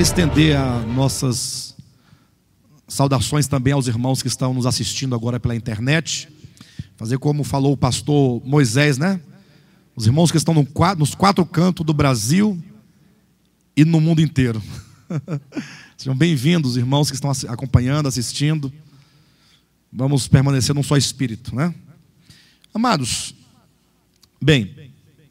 Quero estender as nossas saudações também aos irmãos que estão nos assistindo agora pela internet. Fazer como falou o pastor Moisés, né? Os irmãos que estão nos 4 cantos do Brasil e no mundo inteiro. Sejam bem-vindos, irmãos que estão acompanhando, assistindo. Vamos permanecer num só espírito, né? Amados, bem,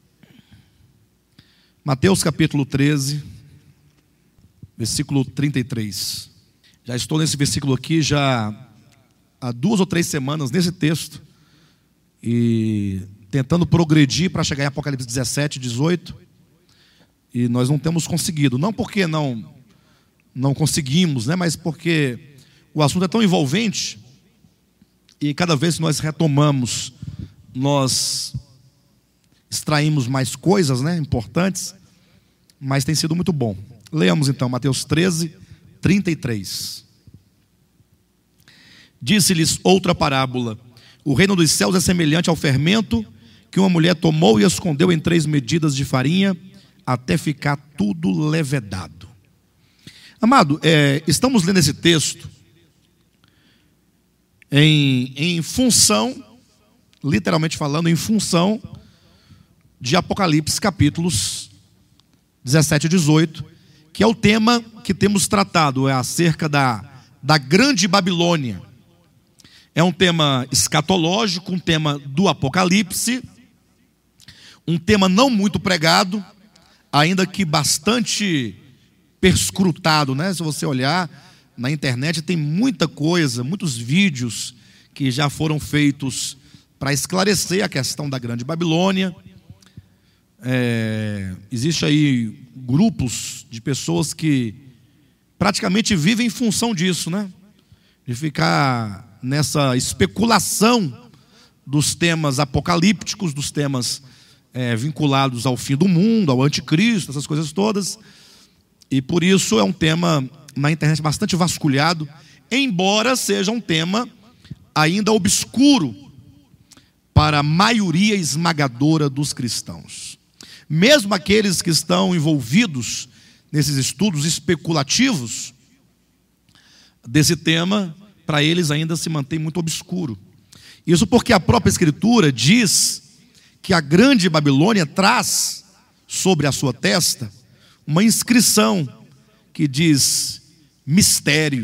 Mateus capítulo 13, versículo 33. Já estou nesse versículo aqui já há 2 ou 3 semanas nesse texto e tentando progredir para chegar em Apocalipse 17, 18, e nós não temos conseguido. Não porque não conseguimos, né? Mas porque o assunto é tão envolvente e cada vez que nós retomamos, nós extraímos mais coisas, né, importantes, mas tem sido muito bom. Leamos então Mateus 13, 33. Disse-lhes outra parábola: o reino dos céus é semelhante ao fermento que uma mulher tomou e escondeu em 3 medidas de farinha, até ficar tudo levedado. Amado, estamos lendo esse texto em função, literalmente falando, em função de Apocalipse capítulos 17 e 18, que é o tema que temos tratado, é acerca da grande Babilônia. É um tema escatológico, um tema do Apocalipse, um tema não muito pregado, ainda que bastante perscrutado, né? Se você olhar na internet, tem muita coisa, muitos vídeos que já foram feitos para esclarecer a questão da grande Babilônia. Existe aí grupos de pessoas que praticamente vivem em função disso, né? De ficar nessa especulação dos temas apocalípticos, dos temas vinculados ao fim do mundo, ao anticristo, essas coisas todas. E por isso é um tema na internet bastante vasculhado, embora seja um tema ainda obscuro para a maioria esmagadora dos cristãos. Mesmo aqueles que estão envolvidos nesses estudos especulativos desse tema, para eles ainda se mantém muito obscuro. Isso porque a própria Escritura diz que a grande Babilônia traz sobre a sua testa uma inscrição que diz mistério.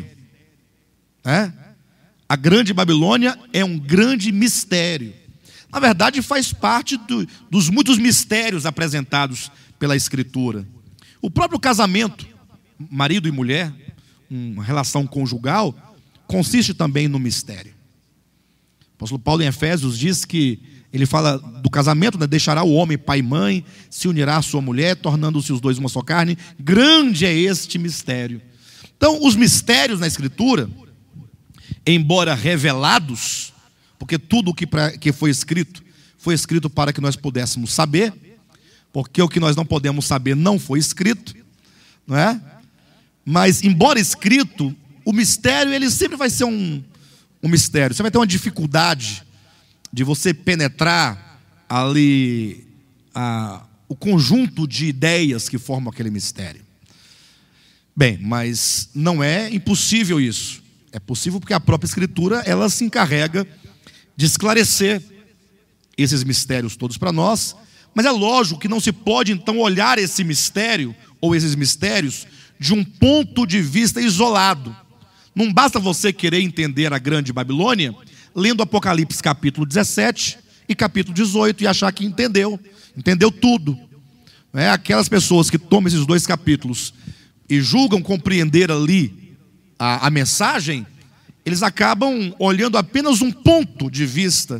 A grande Babilônia é um grande mistério. Na verdade, faz parte dos muitos mistérios apresentados pela Escritura. O próprio casamento, marido e mulher, uma relação conjugal, consiste também no mistério. O apóstolo Paulo em Efésios diz que ele fala do casamento, né? Deixará o homem pai e mãe, se unirá à sua mulher, tornando-se os dois uma só carne. Grande é este mistério. Então, os mistérios na Escritura, embora revelados, porque tudo o que foi escrito para que nós pudéssemos saber, porque o que nós não podemos saber não foi escrito, não é? Mas, embora escrito, o mistério ele sempre vai ser um mistério. Você vai ter uma dificuldade de você penetrar ali o conjunto de ideias que formam aquele mistério. Bem, mas não é impossível isso. É possível porque a própria Escritura ela se encarrega de esclarecer esses mistérios todos para nós. Mas é lógico que não se pode então olhar esse mistério ou esses mistérios de um ponto de vista isolado. Não basta você querer entender a grande Babilônia lendo Apocalipse capítulo 17 e capítulo 18 e achar que entendeu tudo. Aquelas pessoas que tomam esses 2 capítulos e julgam compreender ali a mensagem, eles acabam olhando apenas um ponto de vista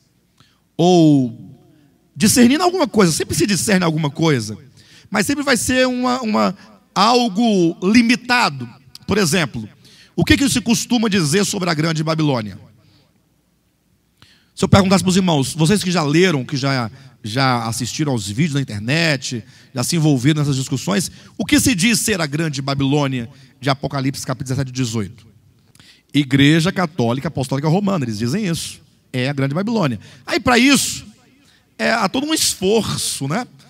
ou discernindo alguma coisa. Sempre se discerne alguma coisa, mas sempre vai ser algo limitado. Por exemplo, o que se costuma dizer sobre a grande Babilônia? Se eu perguntasse para os irmãos, vocês que já leram, que já assistiram aos vídeos na internet, já se envolveram nessas discussões, o que se diz ser a grande Babilônia de Apocalipse capítulo 17 e 18? Igreja Católica Apostólica Romana, eles dizem isso. É a grande Babilônia. Aí para isso, há todo um esforço, né?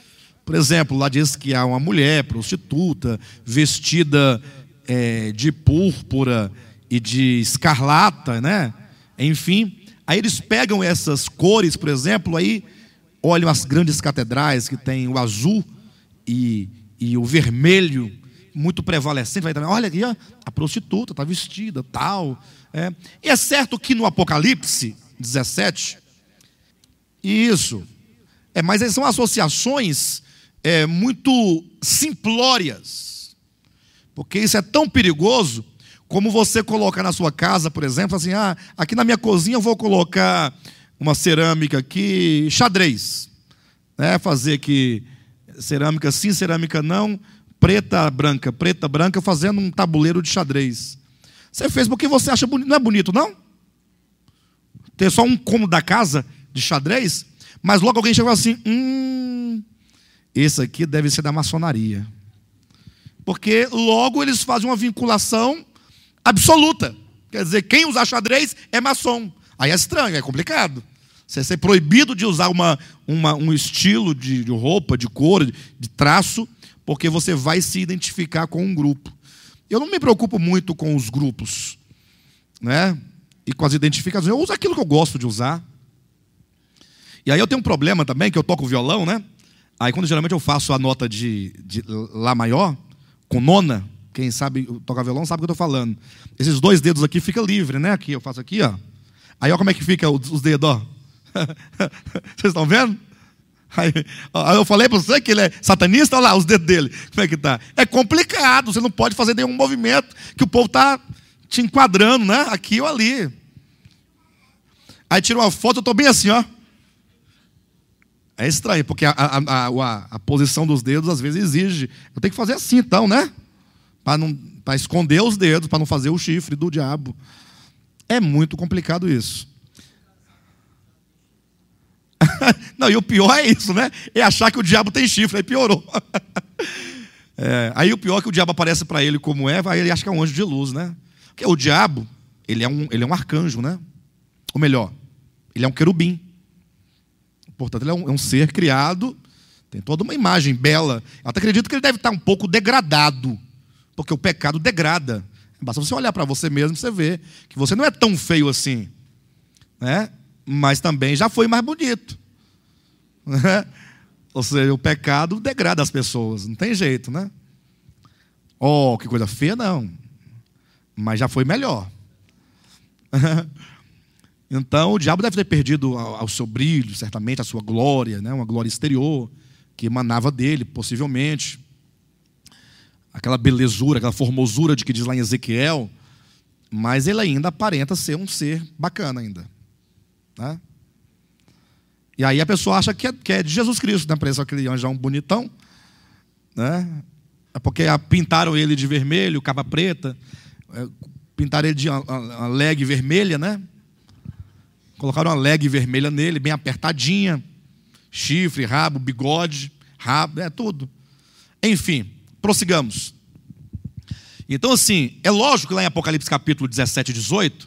Por exemplo, lá diz que há uma mulher prostituta, vestida de púrpura e de escarlata, né? Enfim, aí eles pegam essas cores, por exemplo, aí olham as grandes catedrais que tem o azul e o vermelho muito prevalecente. Vai também, olha aqui, ó, a prostituta está vestida, tal. E é certo que no Apocalipse 17, isso, mas são associações muito simplórias, porque isso é tão perigoso como você colocar na sua casa, por exemplo, assim, aqui na minha cozinha eu vou colocar uma cerâmica aqui, xadrez, né? Fazer aqui cerâmica sim, cerâmica não, preta, branca, fazendo um tabuleiro de xadrez. Você fez porque você acha bonito, não é bonito, não? Ter só um cômodo da casa de xadrez, mas logo alguém chegou assim, esse aqui deve ser da maçonaria. Porque logo eles fazem uma vinculação absoluta. Quer dizer, quem usar xadrez é maçom. Aí é estranho, é complicado. Você ser proibido de usar um estilo de roupa, de cor, de traço, porque você vai se identificar com um grupo. Eu não me preocupo muito com os grupos, né? E com as identificações. Eu uso aquilo que eu gosto de usar. E aí eu tenho um problema também, que eu toco violão, né? Aí quando geralmente eu faço a nota de Lá maior, com nona, quem sabe tocar violão sabe o que eu estou falando. Esses dois dedos aqui ficam livres, né? Aqui eu faço aqui, ó. Aí olha como é que fica os dedos, ó. Vocês estão vendo? Aí eu falei para você que ele é satanista, olha lá os dedos dele. Como é que tá? É complicado, você não pode fazer nenhum movimento que o povo está te enquadrando, né? Aqui ou ali. Aí tira uma foto, eu estou bem assim, ó. É estranho, porque a posição dos dedos às vezes exige. Eu tenho que fazer assim então, né? Para esconder os dedos, para não fazer o chifre do diabo. É muito complicado isso. Não, e o pior é isso, né? É achar que o diabo tem chifre, aí piorou. Aí o pior é que o diabo aparece para ele como Eva, aí ele acha que é um anjo de luz, né? Porque o diabo, ele é um arcanjo, né? Ou melhor, ele é um querubim. Portanto, ele é um ser criado, tem toda uma imagem bela. Eu até acredito que ele deve estar um pouco degradado, porque o pecado degrada. Basta você olhar para você mesmo e você ver que você não é tão feio assim, né? Mas também já foi mais bonito, né? Ou seja, o pecado degrada as pessoas, não tem jeito, né? Oh, que coisa feia, não. Mas já foi melhor. Então, o diabo deve ter perdido ao seu brilho, certamente, a sua glória, né? Uma glória exterior que emanava dele, possivelmente. Aquela belezura, aquela formosura de que diz lá em Ezequiel. Mas ele ainda aparenta ser um ser bacana ainda, né? E aí a pessoa acha que é de Jesus Cristo, né? Parece aquele anjão bonitão, né? É porque pintaram ele de vermelho, capa preta, pintaram ele de uma leg vermelha, né? Colocaram uma leg vermelha nele, bem apertadinha, chifre, rabo, bigode, tudo. Enfim, prossigamos. Então, assim, é lógico que lá em Apocalipse capítulo 17 e 18,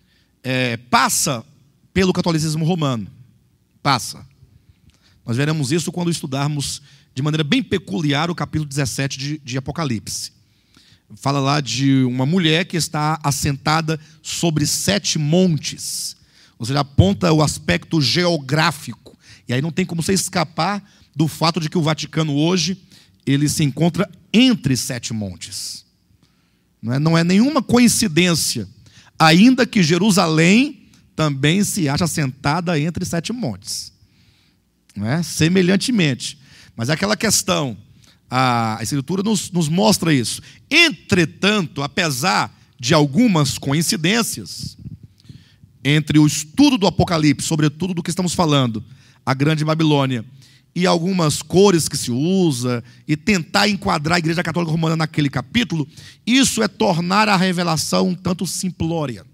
passa pelo catolicismo romano. Passa. Nós veremos isso quando estudarmos de maneira bem peculiar o capítulo 17 de Apocalipse. Fala lá de uma mulher que está assentada sobre 7 montes. Ou seja, aponta o aspecto geográfico. E aí não tem como você escapar do fato de que o Vaticano hoje ele se encontra entre 7 montes. Não é nenhuma coincidência, ainda que Jerusalém também se acha assentada entre 7 montes. Não é? Semelhantemente. Mas é aquela questão, a Escritura nos mostra isso. Entretanto, apesar de algumas coincidências, entre o estudo do Apocalipse, sobretudo do que estamos falando, a Grande Babilônia, e algumas cores que se usa, e tentar enquadrar a Igreja Católica Romana naquele capítulo, isso é tornar a revelação um tanto simplória.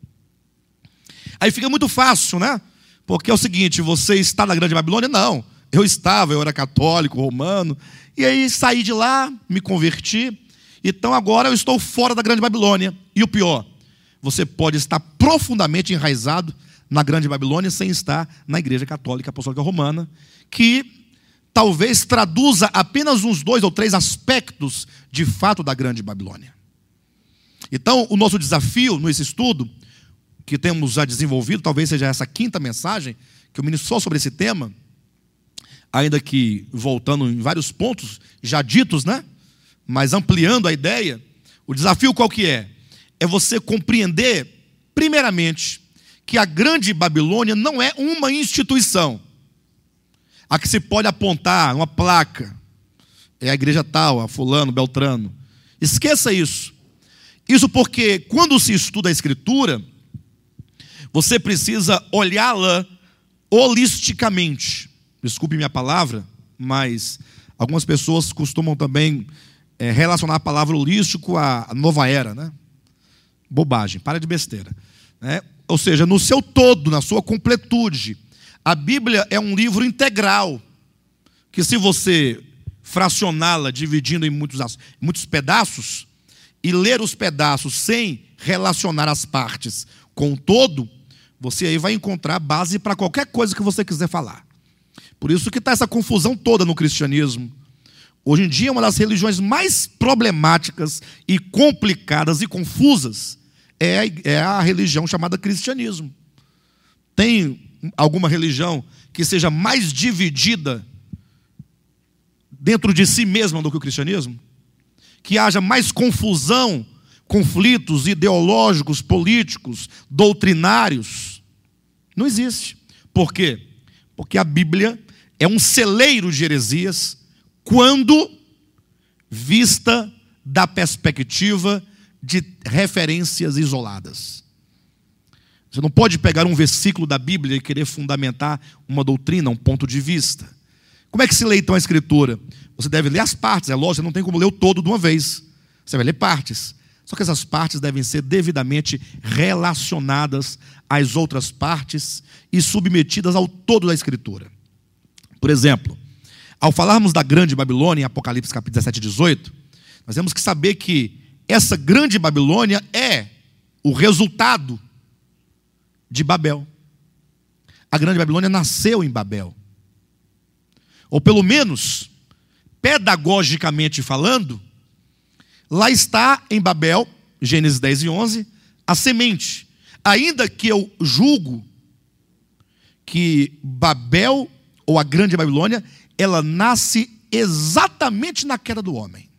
Aí fica muito fácil, né? Porque é o seguinte, você está na Grande Babilônia? Não, eu era católico, romano, e aí saí de lá, me converti, então agora eu estou fora da Grande Babilônia. E o pior, você pode estar profundamente enraizado na Grande Babilônia sem estar na Igreja Católica Apostólica Romana, que talvez traduza apenas uns 2 ou 3 aspectos de fato da grande Babilônia. Então, o nosso desafio nesse estudo, que temos já desenvolvido, talvez seja essa 5ª mensagem, que eu ministro só sobre esse tema, ainda que voltando em vários pontos já ditos, né? Mas ampliando a ideia, o desafio qual que é? É você compreender, primeiramente, que a grande Babilônia não é uma instituição a que se pode apontar uma placa, é a igreja tal, a fulano, beltrano. Esqueça isso. Isso porque quando se estuda a Escritura, você precisa olhá-la holisticamente. Desculpe minha palavra, mas algumas pessoas costumam também relacionar a palavra holístico à nova era, né? Bobagem, para de besteira, né? Ou seja, no seu todo, na sua completude, a Bíblia é um livro integral, que se você fracioná-la, dividindo em muitos pedaços, e ler os pedaços sem relacionar as partes com o todo, você aí vai encontrar base para qualquer coisa que você quiser falar. Por isso que está essa confusão toda no cristianismo. Hoje em dia, uma das religiões mais problemáticas e complicadas e confusas é a religião chamada cristianismo. Tem alguma religião que seja mais dividida dentro de si mesma do que o cristianismo? Que haja mais confusão, conflitos ideológicos, políticos, doutrinários? Não existe. Por quê? Porque a Bíblia é um celeiro de heresias quando vista da perspectiva de referências isoladas. Você não pode pegar um versículo da Bíblia e querer fundamentar uma doutrina, um ponto de vista. Como é que se lê então a Escritura? Você deve ler as partes, é lógico, você não tem como ler o todo de uma vez. Você vai ler partes. Só que essas partes devem ser devidamente relacionadas às outras partes e submetidas ao todo da Escritura. Por exemplo, ao falarmos da grande Babilônia, em Apocalipse capítulo 17 e 18, nós temos que saber que essa grande Babilônia é o resultado de Babel. A grande Babilônia nasceu em Babel. Ou pelo menos, pedagogicamente falando, lá está em Babel, Gênesis 10 e 11, a semente. Ainda que eu julgo que Babel, ou a grande Babilônia, ela nasce exatamente na queda do homem.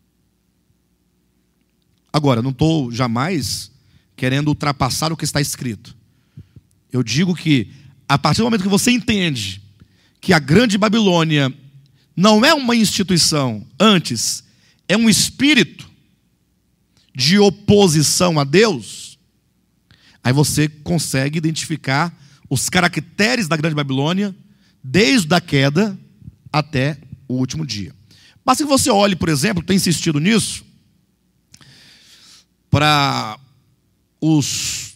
Agora, não estou jamais querendo ultrapassar o que está escrito. Eu digo que, a partir do momento que você entende que a grande Babilônia não é uma instituição, antes é um espírito de oposição a Deus, aí você consegue identificar os caracteres da grande Babilônia desde a queda até o último dia. Basta que você olhe, por exemplo, tem insistido nisso, para os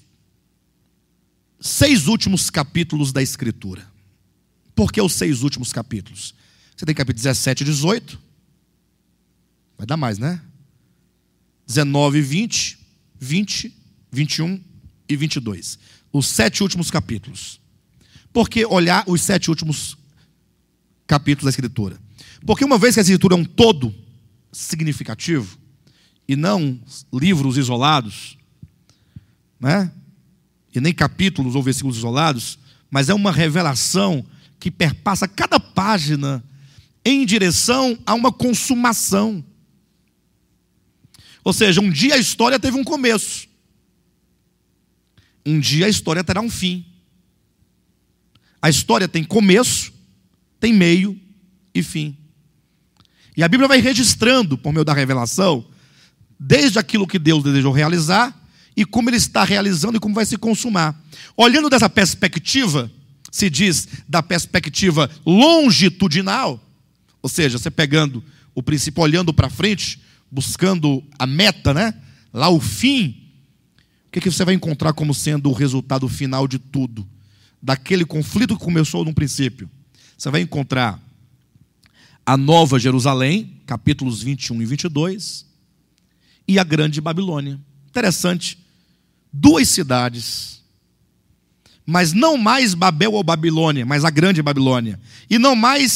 6 últimos capítulos da Escritura. Por que os 6 últimos capítulos? Você tem capítulo 17 e 18. Vai dar mais, né? 19 e 20, 20, 21 e 22. Os 7 últimos capítulos. Por que olhar os 7 últimos capítulos da Escritura? Porque uma vez que a Escritura é um todo significativo, e não livros isolados, né? E nem capítulos ou versículos isolados, mas é uma revelação que perpassa cada página em direção a uma consumação. Ou seja, um dia a história teve um começo, um dia a história terá um fim. A história tem começo, tem meio e fim. E a Bíblia vai registrando, por meio da revelação, desde aquilo que Deus desejou realizar e como Ele está realizando e como vai se consumar. Olhando dessa perspectiva, se diz da perspectiva longitudinal, ou seja, você pegando o princípio, olhando para frente, buscando a meta, né? Lá o fim, o que você vai encontrar como sendo o resultado final de tudo? Daquele conflito que começou no princípio. Você vai encontrar a Nova Jerusalém, capítulos 21 e 22, e a grande Babilônia. Interessante. 2 cidades, mas não mais Babel ou Babilônia, mas a grande Babilônia. E não mais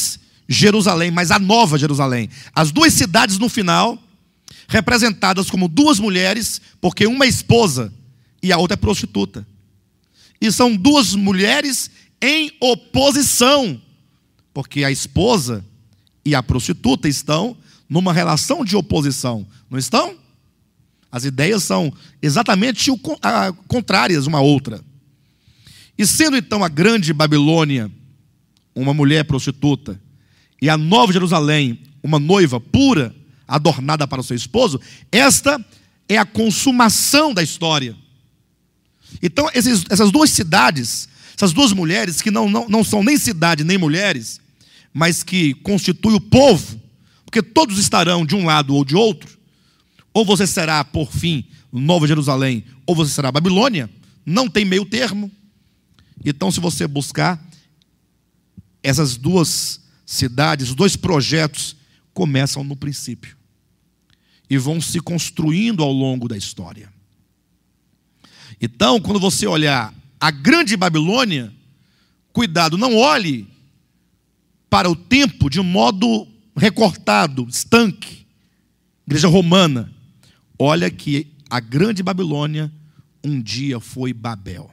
Jerusalém, mas a Nova Jerusalém. As duas cidades no final, representadas como duas mulheres, porque uma é esposa e a outra é prostituta. E são duas mulheres em oposição, porque a esposa e a prostituta estão numa relação de oposição, não estão? As ideias são exatamente contrárias uma à outra. E sendo então a grande Babilônia uma mulher prostituta e a Nova Jerusalém uma noiva pura, adornada para o seu esposo, esta é a consumação da história. Então essas duas cidades, essas duas mulheres que não são nem cidade nem mulheres, mas que constituem o povo, porque todos estarão de um lado ou de outro, ou você será, por fim, Nova Jerusalém, ou você será Babilônia, não tem meio termo. Então, se você buscar essas duas cidades, os dois projetos começam no princípio e vão se construindo ao longo da história. Então, quando você olhar a grande Babilônia, cuidado, não olhe para o tempo de um modo recortado, estanque, igreja romana. Olha que a grande Babilônia um dia foi Babel.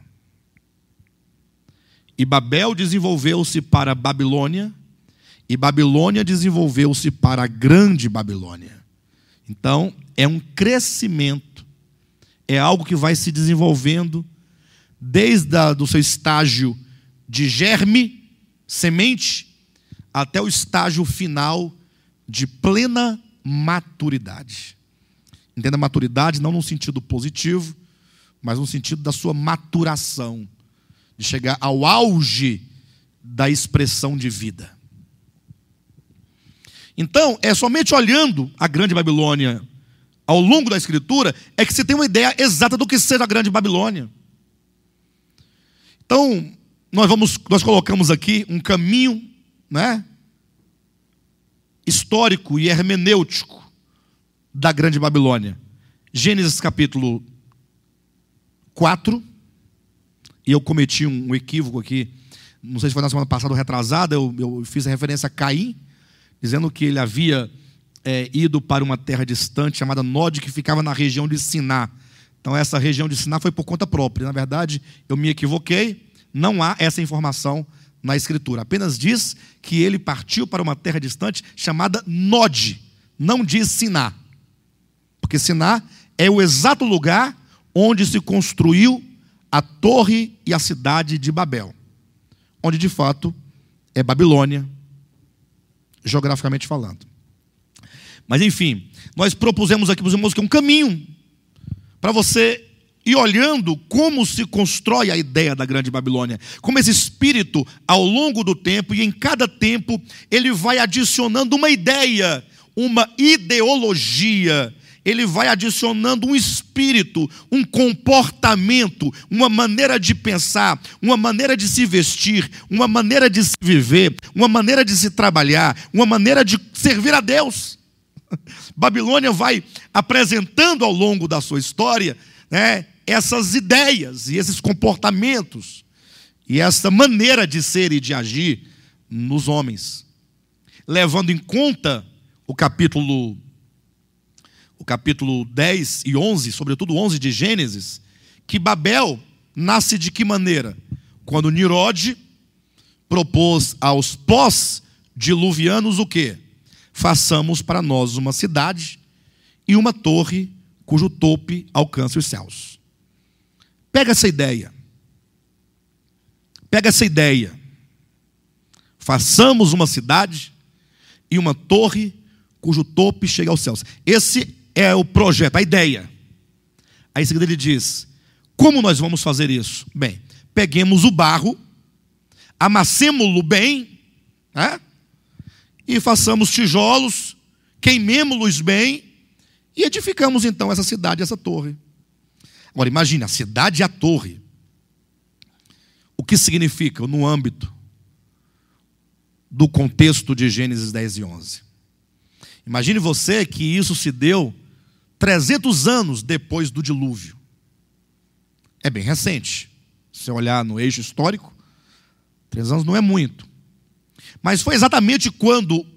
E Babel desenvolveu-se para Babilônia, e Babilônia desenvolveu-se para a grande Babilônia. Então, é um crescimento, é algo que vai se desenvolvendo desde do seu estágio de germe, semente, até o estágio final de plena maturidade. Entenda maturidade não no sentido positivo, mas no sentido da sua maturação, de chegar ao auge da expressão de vida. Então, é somente olhando a grande Babilônia ao longo da Escritura é que você tem uma ideia exata do que seja a grande Babilônia. Então, nós colocamos aqui um caminho, né, histórico e hermenêutico da grande Babilônia. Gênesis capítulo 4, e eu cometi um equívoco aqui, não sei se foi na semana passada ou retrasada, eu fiz a referência a Caim, dizendo que ele havia ido para uma terra distante chamada Nod, que ficava na região de Siná. Então essa região de Siná foi por conta própria. Na verdade, eu me equivoquei, não há essa informação na Escritura. Apenas diz que ele partiu para uma terra distante chamada Nod, não diz Siná. Porque Siná é o exato lugar onde se construiu a torre e a cidade de Babel, onde de fato é Babilônia, geograficamente falando. Mas enfim, nós propusemos aqui para os irmãos que é um caminho para você ir olhando como se constrói a ideia da grande Babilônia, como esse espírito ao longo do tempo, e em cada tempo ele vai adicionando uma ideia, uma ideologia, ele vai adicionando um espírito, um comportamento, uma maneira de pensar, uma maneira de se vestir, uma maneira de se viver, uma maneira de se trabalhar, uma maneira de servir a Deus. Babilônia vai apresentando ao longo da sua história, né, essas ideias e esses comportamentos e essa maneira de ser e de agir nos homens, levando em conta o capítulo 10 e 11, sobretudo 11 de Gênesis, que Babel nasce de que maneira? Quando Nimrod propôs aos pós-diluvianos o quê? Façamos para nós uma cidade e uma torre cujo tope alcance os céus. Pega essa ideia. Pega essa ideia. Façamos uma cidade e uma torre cujo tope chega aos céus. Esse é o projeto, a ideia. Aí em seguida ele diz: como nós vamos fazer isso? Bem, peguemos o barro, amassemo-lo bem, né? E façamos tijolos, queimemo-los bem e edificamos então essa cidade, essa torre. Agora imagine, a cidade e a torre. O que significa no âmbito do contexto de Gênesis 10 e 11? Imagine você que isso se deu 300 anos depois do dilúvio. É bem recente. Se você olhar no eixo histórico, 3 anos não é muito. Mas foi exatamente quando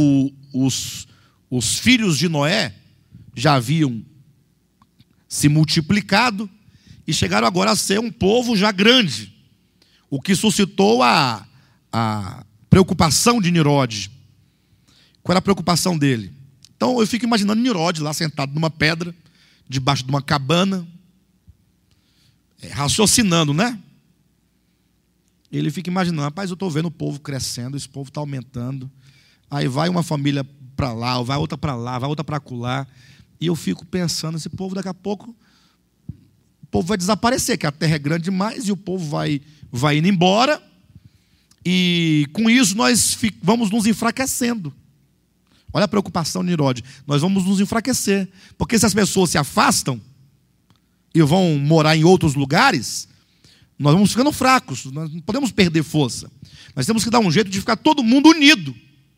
os filhos de Noé já haviam se multiplicado e chegaram agora a ser um povo já grande, o que suscitou a preocupação de Nimrod. Qual era a preocupação dele? Então eu fico imaginando Nimrod lá sentado numa pedra, debaixo de uma cabana, raciocinando, né? Ele fica imaginando, rapaz, eu estou vendo o povo crescendo, esse povo está aumentando, aí vai uma família para lá, vai outra para lá, vai outra para acolá, e eu fico pensando, esse povo daqui a pouco, o povo vai desaparecer, que a terra é grande demais, e o povo vai indo embora, e com isso nós vamos nos enfraquecendo. Olha a preocupação de Nimrod, nós vamos nos enfraquecer, porque se as pessoas se afastam e vão morar em outros lugares, nós vamos ficando fracos, nós não podemos perder força. Nós temos que dar um jeito de ficar todo mundo unido,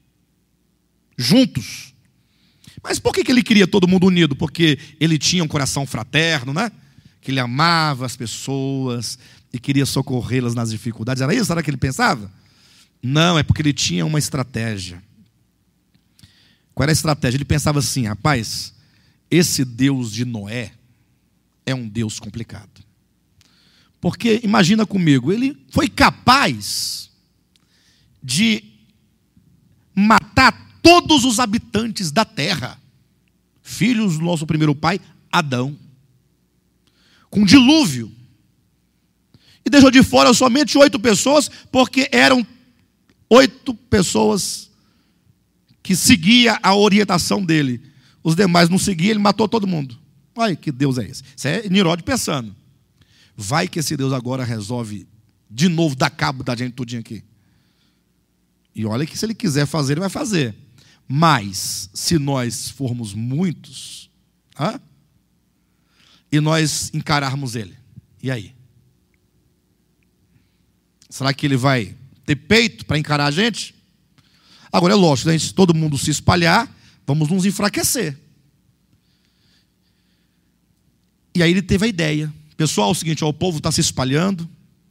juntos. Mas por que ele queria todo mundo unido? Porque ele tinha um coração fraterno, né? Que ele amava as pessoas e queria socorrê-las nas dificuldades. Era isso? Era o que ele pensava? Não, é porque ele tinha uma estratégia. Qual era a estratégia? Ele pensava assim, rapaz, esse Deus de Noé é um Deus complicado. Porque, imagina comigo, ele foi capaz de matar todos os habitantes da terra, filhos do nosso primeiro pai, Adão, com dilúvio. E deixou de fora somente 8 pessoas, porque eram 8 pessoas que seguiam a orientação dele. Os demais não seguiam, ele matou todo mundo. Olha que Deus é esse. Isso é Nimrod pensando. Vai que esse Deus agora resolve de novo dar cabo da gente tudinho aqui. E olha que se ele quiser fazer, ele vai fazer. Mas, se nós formos muitos, e nós encararmos ele, e aí? Será que ele vai ter peito para encarar a gente? Agora é lógico, se todo mundo se espalhar, vamos nos enfraquecer. E aí ele teve a ideia. Pessoal, é o seguinte, o povo está se espalhando,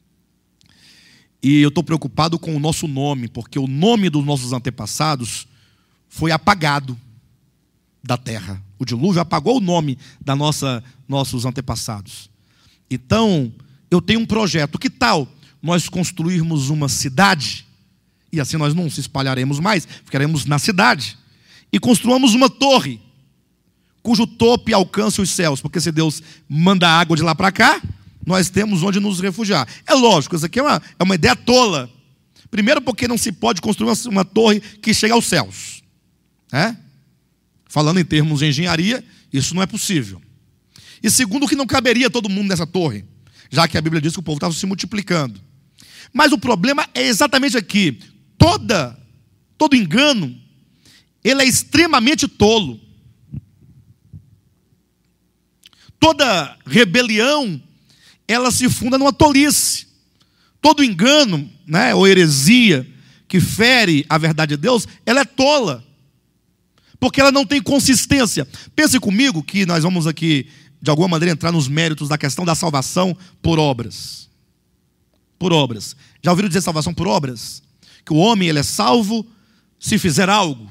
e eu estou preocupado com o nosso nome, porque o nome dos nossos antepassados foi apagado da terra. O dilúvio apagou o nome da nossos antepassados. Então, eu tenho um projeto. Que tal nós construirmos uma cidade, e assim nós não se espalharemos mais, ficaremos na cidade, e construamos uma torre, cujo topo alcance os céus, porque se Deus manda água de lá para cá, nós temos onde nos refugiar. É lógico, isso aqui é uma ideia tola. Primeiro porque não se pode construir uma torre que chegue aos céus. Falando em termos de engenharia, isso não é possível. E segundo que não caberia todo mundo nessa torre, já que a Bíblia diz que o povo estava se multiplicando. Mas o problema é exatamente aqui. Todo engano, ele é extremamente tolo. Toda rebelião, ela se funda numa tolice. Todo engano, ou heresia que fere a verdade de Deus, ela é tola. Porque ela não tem consistência. Pense comigo que nós vamos aqui, de alguma maneira, entrar nos méritos da questão da salvação por obras. Por obras. Já ouviram dizer salvação por obras? Que o homem ele é salvo se fizer algo.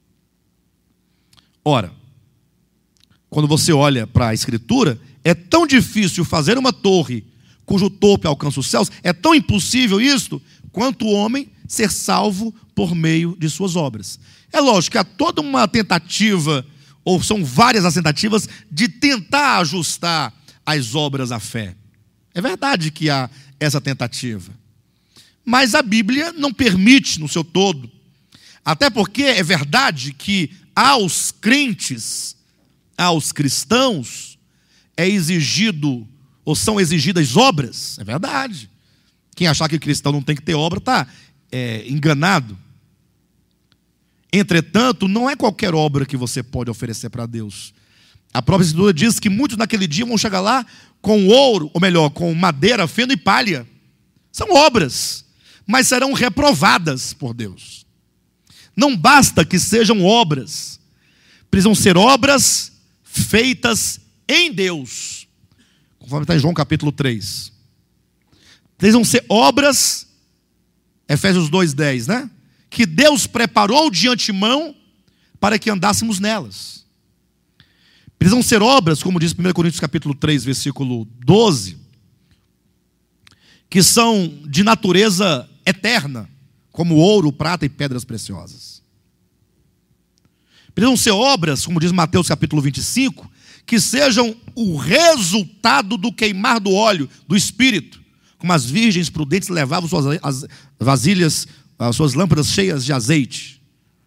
Ora, quando você olha para a Escritura, é tão difícil fazer uma torre cujo topo alcança os céus, é tão impossível isto, quanto o homem ser salvo por meio de suas obras. É lógico que há toda uma tentativa, ou são várias as tentativas, de tentar ajustar as obras à fé. É verdade que há essa tentativa. Mas a Bíblia não permite no seu todo. Até porque é verdade que aos crentes, aos cristãos, é exigido, ou são exigidas obras. É verdade. Quem achar que cristão não tem que ter obra está enganado. Entretanto, não é qualquer obra que você pode oferecer para Deus. A própria Escritura diz que muitos naquele dia vão chegar lá com ouro, ou melhor, com madeira, feno e palha. São obras, mas serão reprovadas por Deus. Não basta que sejam obras, precisam ser obras feitas em Deus, conforme está em João capítulo 3. Precisam ser obras, Efésios 2:10, que Deus preparou de antemão para que andássemos nelas. Precisam ser obras, como diz 1 Coríntios capítulo 3, versículo 12, que são de natureza eterna, como ouro, prata e pedras preciosas. Precisam ser obras, como diz Mateus capítulo 25, que sejam o resultado do queimar do óleo, do Espírito, como as virgens prudentes levavam as vasilhas, as suas lâmpadas cheias de azeite.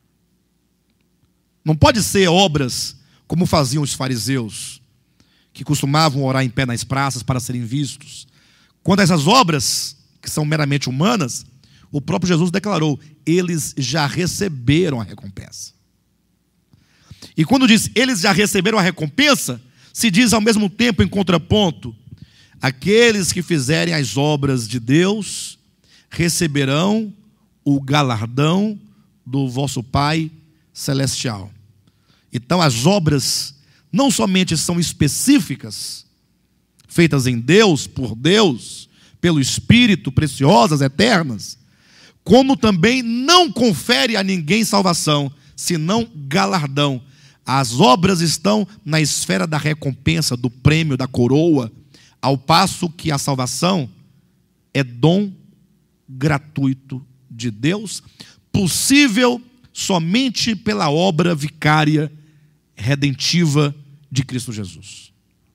Não pode ser obras como faziam os fariseus, que costumavam orar em pé nas praças para serem vistos. Quanto a essas obras, que são meramente humanas, o próprio Jesus declarou: eles já receberam a recompensa. E quando diz eles já receberam a recompensa, se diz ao mesmo tempo, em contraponto, aqueles que fizerem as obras de Deus receberão o galardão do vosso Pai Celestial. Então as obras não somente são específicas, feitas em Deus, por Deus, pelo Espírito, preciosas, eternas, como também não confere a ninguém salvação, senão galardão. As obras estão na esfera da recompensa, do prêmio, da coroa, ao passo que a salvação é dom gratuito de Deus, possível somente pela obra vicária, redentiva de Cristo Jesus.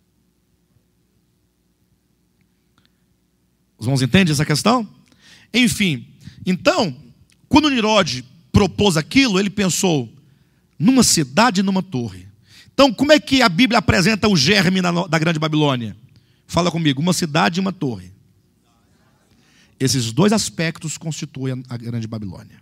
Os irmãos entendem essa questão? Enfim, então, quando Nimrod propôs aquilo, ele pensou numa cidade e numa torre. Então, como é que a Bíblia apresenta o germe da Grande Babilônia? Fala comigo, uma cidade e uma torre. Esses dois aspectos constituem a Grande Babilônia.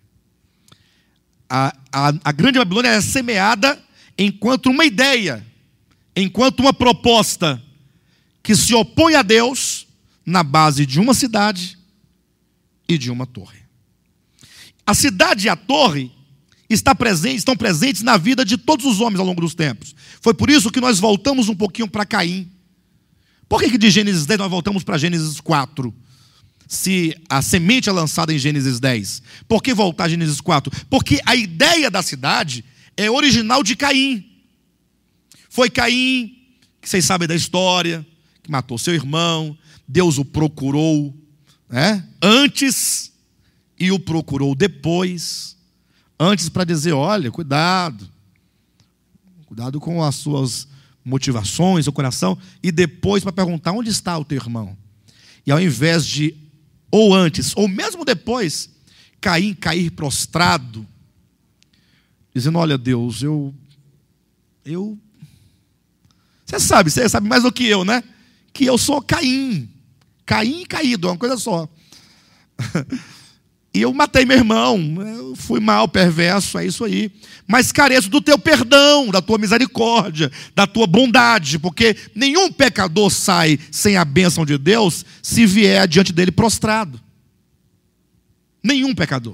A Grande Babilônia é semeada enquanto uma ideia, enquanto uma proposta que se opõe a Deus na base de uma cidade e de uma torre. A cidade e a torre estão presentes na vida de todos os homens ao longo dos tempos. Foi por isso que nós voltamos um pouquinho para Caim. Por que de Gênesis 10 nós voltamos para Gênesis 4? Se a semente é lançada em Gênesis 10. Por que voltar a Gênesis 4? Porque a ideia da cidade é original de Caim. Foi Caim, que vocês sabem da história, que matou seu irmão. Deus o procurou, antes e o procurou depois. Antes para dizer, olha, cuidado com as suas motivações, o coração. E depois para perguntar, onde está o teu irmão? E ao invés de, ou antes, ou mesmo depois, Caim cair prostrado, dizendo, olha Deus, você sabe mais do que eu, né? Que eu sou Caim e caído, é uma coisa só. E eu matei meu irmão, eu fui mal, perverso, é isso aí. Mas careço do teu perdão, da tua misericórdia, da tua bondade, porque nenhum pecador sai sem a bênção de Deus se vier diante dele prostrado. Nenhum pecador.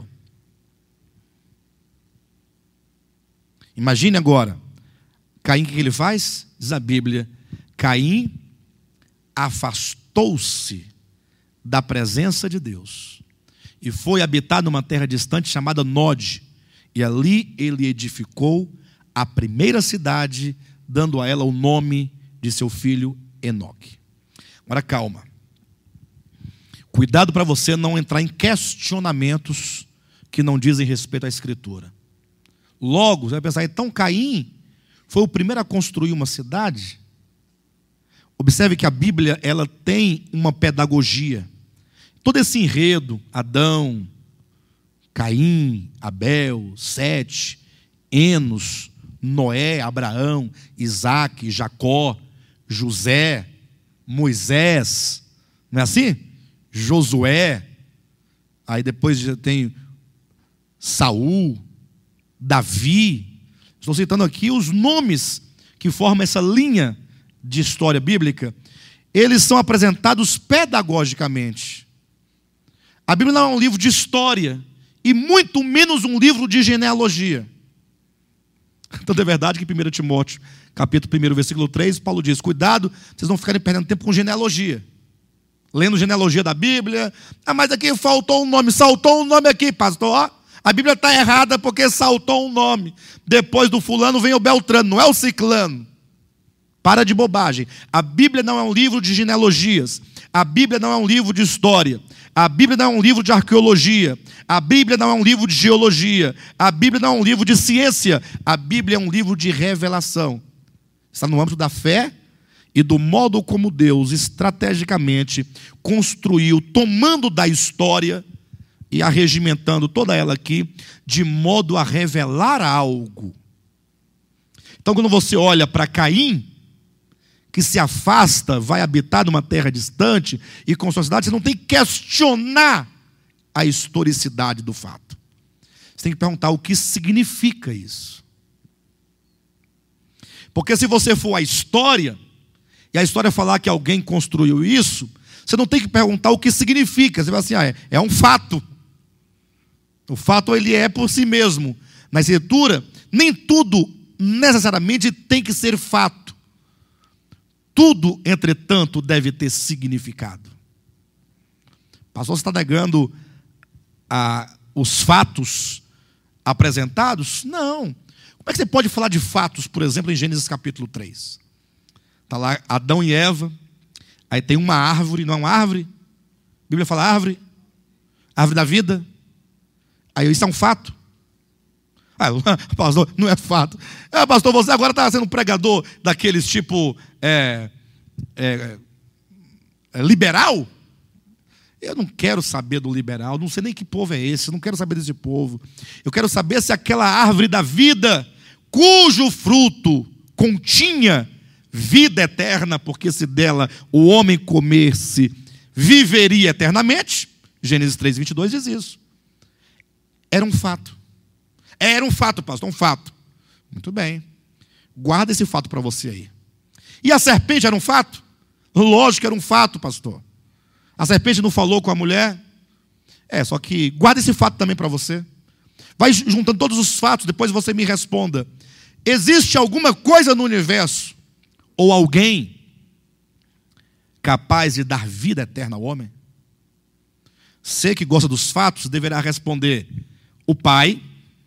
Imagine agora, Caim, o que ele faz? Diz a Bíblia, Caim afastou-se da presença de Deus e foi habitar numa terra distante chamada Nod, e ali ele edificou a primeira cidade, dando a ela o nome de seu filho Enoque. Agora calma, cuidado para você não entrar em questionamentos que não dizem respeito à Escritura. Logo, você vai pensar, então Caim foi o primeiro a construir uma cidade? Observe que a Bíblia ela tem uma pedagogia. Todo esse enredo, Adão, Caim, Abel, Sete, Enos, Noé, Abraão, Isaac, Jacó, José, Moisés, não é assim? Josué, aí depois já tem Saul, Davi. Estou citando aqui os nomes que formam essa linha de história bíblica. Eles são apresentados pedagogicamente. A Bíblia não é um livro de história e muito menos um livro de genealogia. Tanto é verdade que 1 Timóteo, capítulo 1, versículo 3, Paulo diz, cuidado, vocês não ficarem perdendo tempo com genealogia. Lendo genealogia da Bíblia, mas aqui faltou um nome, saltou um nome aqui, pastor. A Bíblia está errada porque saltou um nome. Depois do fulano vem o Beltrano, não é o ciclano. Para de bobagem. A Bíblia não é um livro de genealogias. A Bíblia não é um livro de história. A Bíblia não é um livro de arqueologia. A Bíblia não é um livro de geologia. A Bíblia não é um livro de ciência. A Bíblia é um livro de revelação. Está no âmbito da fé e do modo como Deus estrategicamente construiu, tomando da história e arregimentando toda ela aqui, de modo a revelar algo. Então, quando você olha para Caim, que se afasta, vai habitar numa terra distante e com sua cidade, você não tem que questionar a historicidade do fato. Você tem que perguntar o que significa isso. Porque se você for à história, e a história falar que alguém construiu isso, você não tem que perguntar o que significa. Você vai assim, é um fato. O fato ele é por si mesmo. Na Escritura, nem tudo necessariamente tem que ser fato. Tudo, entretanto, deve ter significado. Pastor, você está negando os fatos apresentados? Não. Como é que você pode falar de fatos, por exemplo, em Gênesis capítulo 3? Está lá Adão e Eva, aí tem uma árvore, não é uma árvore? A Bíblia fala árvore, árvore da vida. Aí isso é um fato. Pastor, não é fato. Pastor, você agora está sendo pregador daqueles tipo liberal? Eu não quero saber do liberal, não sei nem que povo é esse, não quero saber desse povo. Eu quero saber se aquela árvore da vida, cujo fruto continha vida eterna, porque se dela o homem comer-se, viveria eternamente. Gênesis 3:22 diz isso. Era um fato. Era um fato, pastor, um fato. Muito bem. Guarda esse fato para você aí. E a serpente era um fato? Lógico que era um fato, pastor. A serpente não falou com a mulher? Só que guarda esse fato também para você. Vai juntando todos os fatos, depois você me responda. Existe alguma coisa no universo, ou alguém, capaz de dar vida eterna ao homem? Você que gosta dos fatos, deverá responder: o Pai,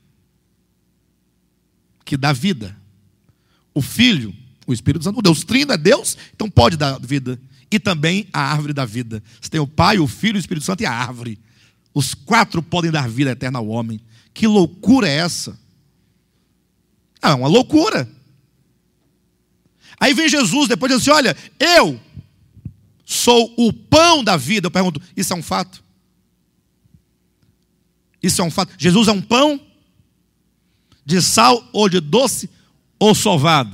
que dá vida. O Filho, o Espírito Santo. O Deus Trino é Deus, então pode dar vida. E também a árvore da vida. Você tem o Pai, o Filho, o Espírito Santo e a árvore. Os quatro podem dar vida eterna ao homem. Que loucura é essa? É uma loucura. Aí vem Jesus, depois diz assim: olha, eu sou o pão da vida. Eu pergunto, isso é um fato? Isso é um fato? Jesus é um pão de sal ou de doce ou sovado?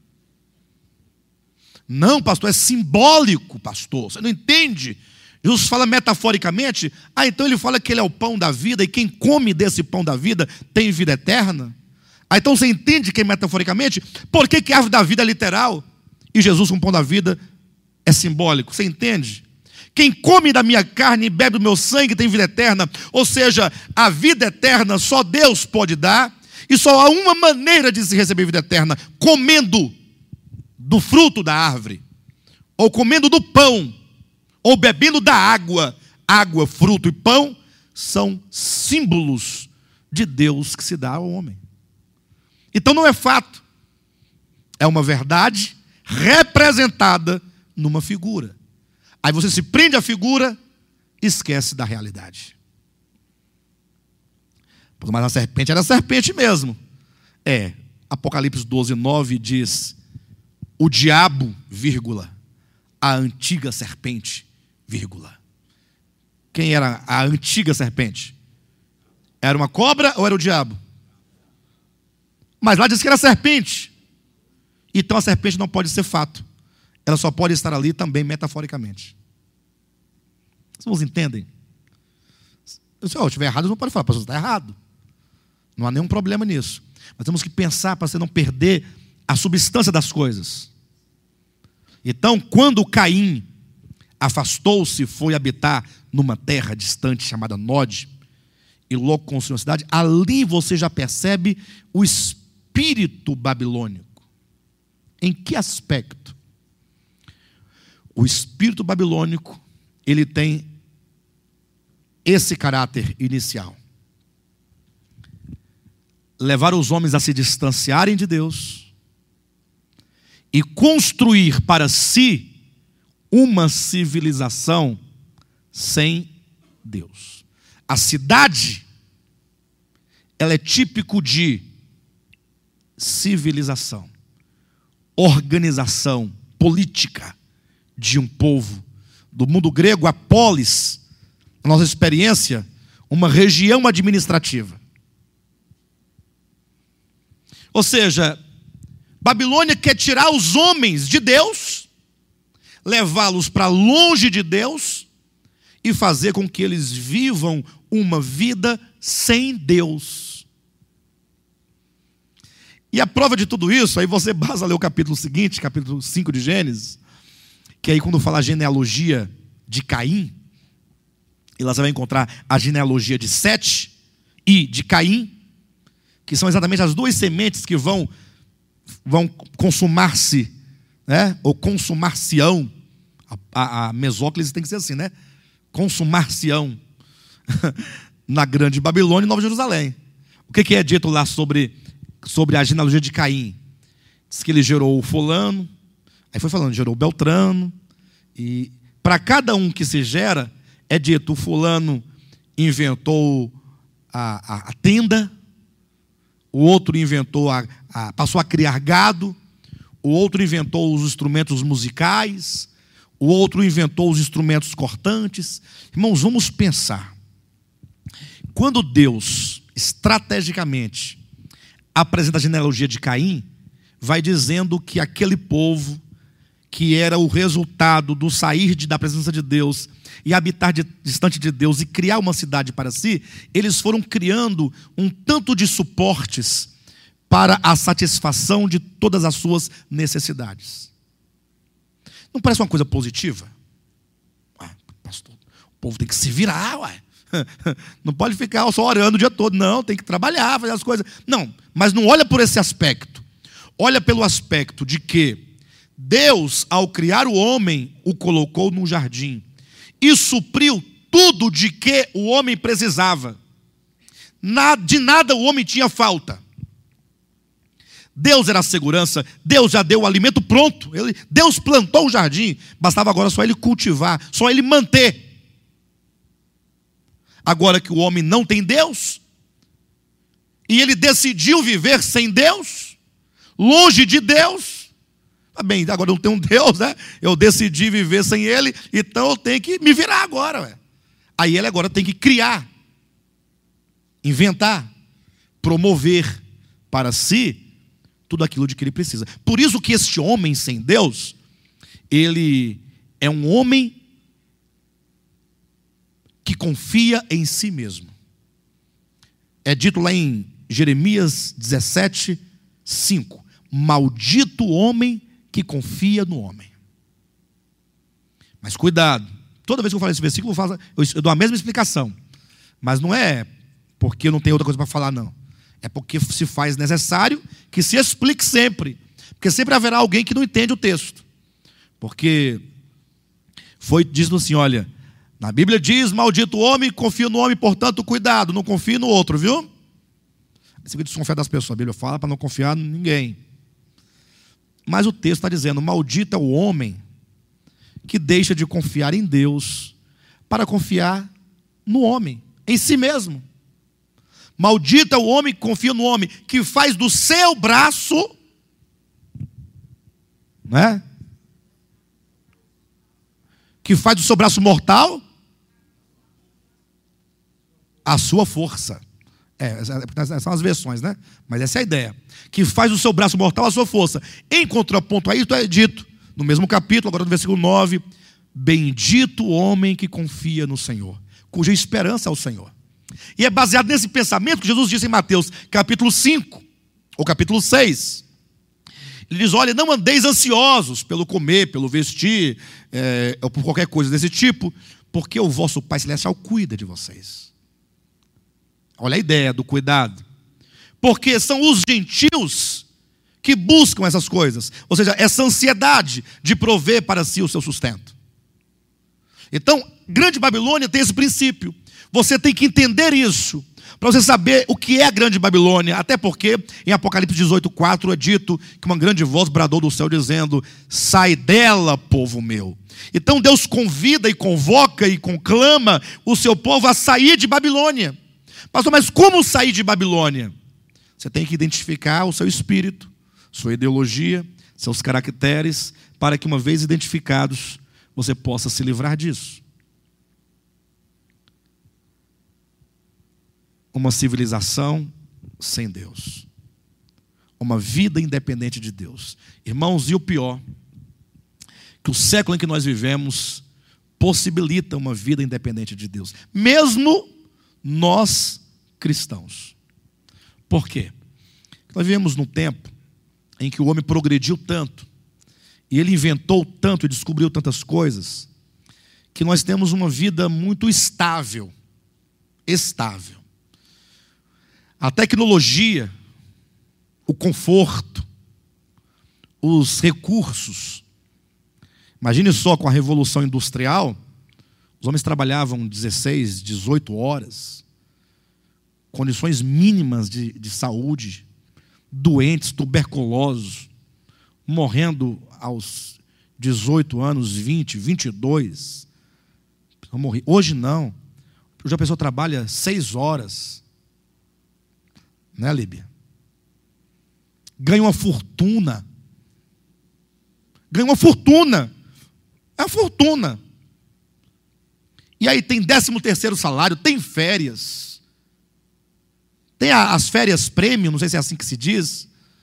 Não, pastor, é simbólico, pastor. Você não entende? Jesus fala metaforicamente. Então ele fala que ele é o pão da vida, e quem come desse pão da vida tem vida eterna. Então você entende que metaforicamente? Por que a árvore da vida é literal e Jesus, como pão da vida, é simbólico? Você entende? Quem come da minha carne e bebe do meu sangue tem vida eterna. Ou seja, a vida eterna só Deus pode dar, e só há uma maneira de se receber vida eterna: comendo do fruto da árvore, ou comendo do pão, ou bebendo da água. Água, fruto e pão são símbolos de Deus que se dá ao homem. Então não é fato, é uma verdade representada numa figura. Aí você se prende à figura e esquece da realidade. Mas a serpente era a serpente mesmo. Apocalipse 12:9 diz: o diabo, vírgula, a antiga serpente, vírgula. Quem era a antiga serpente? Era uma cobra ou era o diabo? Mas lá diz que era serpente. Então a serpente não pode ser fato. Ela só pode estar ali também metaforicamente. Vocês entendem? Se eu estiver errado, não pode falar, pastor, está errado. Não há nenhum problema nisso. Mas temos que pensar para você não perder a substância das coisas. Então, quando Caim afastou-se e foi habitar numa terra distante chamada Nod, e logo construiu uma cidade, ali você já percebe o espírito babilônico. Em que aspecto? O espírito babilônico, ele tem esse caráter inicial. levar os homens a se distanciarem de Deus e construir para si uma civilização sem Deus. A cidade, ela é típico de civilização, organização política de um povo. Do mundo grego, a polis, a nossa experiência, uma região administrativa. Ou seja, Babilônia quer tirar os homens de Deus, levá-los para longe de Deus e fazer com que eles vivam uma vida sem Deus. E a prova de tudo isso, aí você basta ler o capítulo seguinte, capítulo 5 de Gênesis, que aí quando fala a genealogia de Caim, e lá você vai encontrar a genealogia de Sete e de Caim, que são exatamente as duas sementes que vão consumar-se, né? Ou consumar-se-ão. A mesóclise tem que ser assim, né? Consumar-se-ão na grande Babilônia e Nova Jerusalém. O que é dito lá sobre a genealogia de Caim? Diz que ele gerou o fulano, aí foi falando, gerou o Beltrano, e para cada um que se gera, é dito, o fulano inventou a tenda, o outro inventou, passou a criar gado, o outro inventou os instrumentos musicais, o outro inventou os instrumentos cortantes. Irmãos, vamos pensar. Quando Deus, estrategicamente, apresenta a genealogia de Caim, vai dizendo que aquele povo, que era o resultado do sair da presença de Deus e habitar distante de Deus e criar uma cidade para si, eles foram criando um tanto de suportes para a satisfação de todas as suas necessidades. Não parece uma coisa positiva? Pastor, o povo tem que se virar, ué. Não pode ficar só orando o dia todo, não, tem que trabalhar, fazer as coisas. Não, mas não olha por esse aspecto. Olha pelo aspecto de que Deus, ao criar o homem, o colocou num jardim e supriu tudo de que o homem precisava. De nada o homem tinha falta. Deus era a segurança, Deus já deu o alimento pronto. Deus plantou o jardim, bastava agora só ele cultivar, só ele manter. Agora que o homem não tem Deus, e ele decidiu viver sem Deus, longe de Deus, bem, agora eu não tenho um Deus, né? Eu decidi viver sem Ele, então eu tenho que me virar agora. Ué. Aí ele agora tem que criar, inventar, promover para si tudo aquilo de que ele precisa. Por isso que este homem sem Deus, ele é um homem que confia em si mesmo. É dito lá em Jeremias 17, 5. Maldito o homem que confia no homem. Mas cuidado, toda vez que eu falo esse versículo, eu dou a mesma explicação. Mas não é porque não tem outra coisa para falar, não. É porque se faz necessário que se explique sempre. Porque sempre haverá alguém que não entende o texto. Porque diz assim, olha, na Bíblia diz, maldito o homem, confia no homem, portanto, cuidado, não confie no outro, viu? Você vai desconfiar das pessoas, a Bíblia fala para não confiar em ninguém. Mas o texto está dizendo, maldito é o homem que deixa de confiar em Deus para confiar no homem, em si mesmo. Maldito é o homem que confia no homem, que faz do seu braço, né? Que faz do seu braço mortal a sua força. São as versões, né? Mas essa é a ideia. Que faz do seu braço mortal a sua força. Em contraponto a isso é dito, no mesmo capítulo, agora no versículo 9, bendito o homem que confia no Senhor, cuja esperança é o Senhor. E é baseado nesse pensamento que Jesus disse em Mateus, capítulo 5, ou capítulo 6. Ele diz, olha, não andeis ansiosos pelo comer, pelo vestir, ou por qualquer coisa desse tipo, porque o vosso Pai Celestial cuida de vocês. Olha a ideia do cuidado. Porque são os gentios que buscam essas coisas. Ou seja, essa ansiedade de prover para si o seu sustento. Então, Grande Babilônia tem esse princípio. Você tem que entender isso. Para você saber o que é a grande Babilônia. Até porque em Apocalipse 18:4 é dito que uma grande voz bradou do céu dizendo: sai dela, povo meu. Então Deus convida e convoca e conclama o seu povo a sair de Babilônia. Pastor, mas como sair de Babilônia? Você tem que identificar o seu espírito, sua ideologia, seus caracteres, para que, uma vez identificados, você possa se livrar disso. Uma civilização sem Deus. Uma vida independente de Deus. Irmãos, e o pior, que o século em que nós vivemos possibilita uma vida independente de Deus. Mesmo nós cristãos. Por quê? Nós vivemos num tempo em que o homem progrediu tanto, e ele inventou tanto e descobriu tantas coisas, que nós temos uma vida muito estável. Estável. A tecnologia, o conforto, os recursos. Imagine só, com a Revolução Industrial, os homens trabalhavam 16, 18 horas, condições mínimas de saúde, doentes, tuberculosos, morrendo aos 18 anos, 20, 22. Hoje não. Hoje a pessoa trabalha 6 horas. Né, Líbia? Ganha uma fortuna. Ganha uma fortuna. É uma fortuna. E aí tem 13º salário, tem férias. Tem as férias prêmio, não sei se é assim que se diz.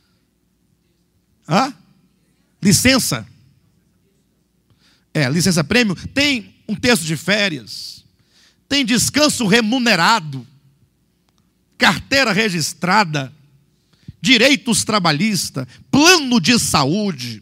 Licença. Licença prêmio. Tem um terço de férias. Tem descanso remunerado. Carteira registrada. Direitos trabalhistas. Plano de saúde.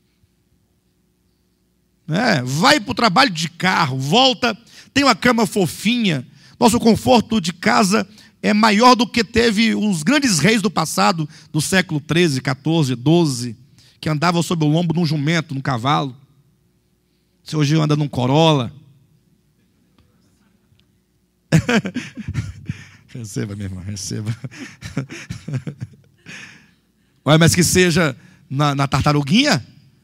Vai para o trabalho de carro, volta, tem uma cama fofinha. Nosso conforto de casa é maior do que teve os grandes reis do passado, do século 13, 14, 12, que andavam sob o lombo de um jumento, num cavalo. Você hoje anda num Corolla. Receba, minha irmã, receba. Olha, mas que seja na tartaruguinha.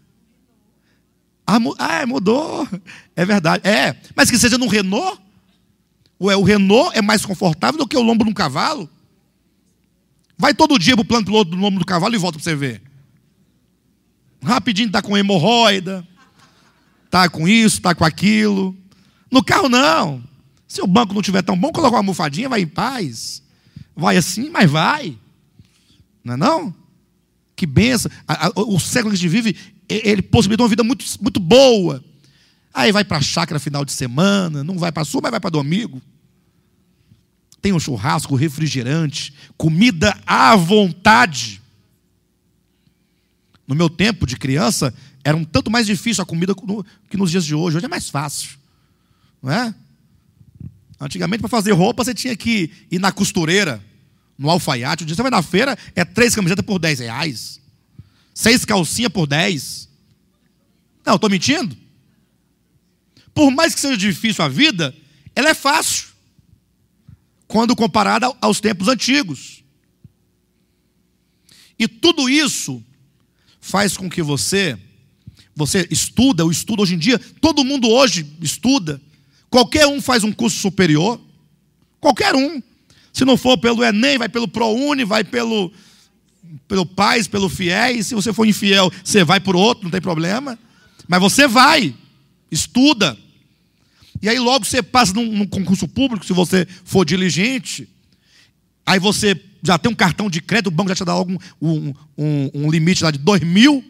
Mudou. É verdade. Mas que seja num Renault. O Renault é mais confortável do que o lombo de um cavalo. Vai todo dia para o plano piloto do lombo do cavalo e volta para você ver. Rapidinho está com hemorroida, está com isso, está com aquilo. No carro não. Se o banco não estiver tão bom, coloca uma almofadinha, vai em paz. Vai assim, mas vai. Não é não? Que benção. O século que a gente vive, ele possibilita uma vida muito, muito boa. Aí vai para a chácara final de semana, não vai para a sul, mas vai para domingo. Tem um churrasco, refrigerante, comida à vontade. No meu tempo de criança, era um tanto mais difícil a comida que nos dias de hoje. Hoje é mais fácil. Não é? Antigamente, para fazer roupa, você tinha que ir na costureira, no alfaiate. Um dia você vai na feira, 3 camisetas por R$10. 6 calcinhas por 10. Não, estou mentindo? Por mais que seja difícil a vida, ela é fácil, quando comparada aos tempos antigos. E tudo isso faz com que você estuda, eu estudo hoje em dia, todo mundo hoje estuda. Qualquer um faz um curso superior. Qualquer um. Se não for pelo Enem, vai pelo ProUni, vai pelo PAS, pelo FIES. Se você for infiel, você vai por outro, não tem problema. Mas você vai, estuda. E aí logo você passa num concurso público, se você for diligente. Aí você já tem um cartão de crédito, o banco já te dá um limite lá de 2.000.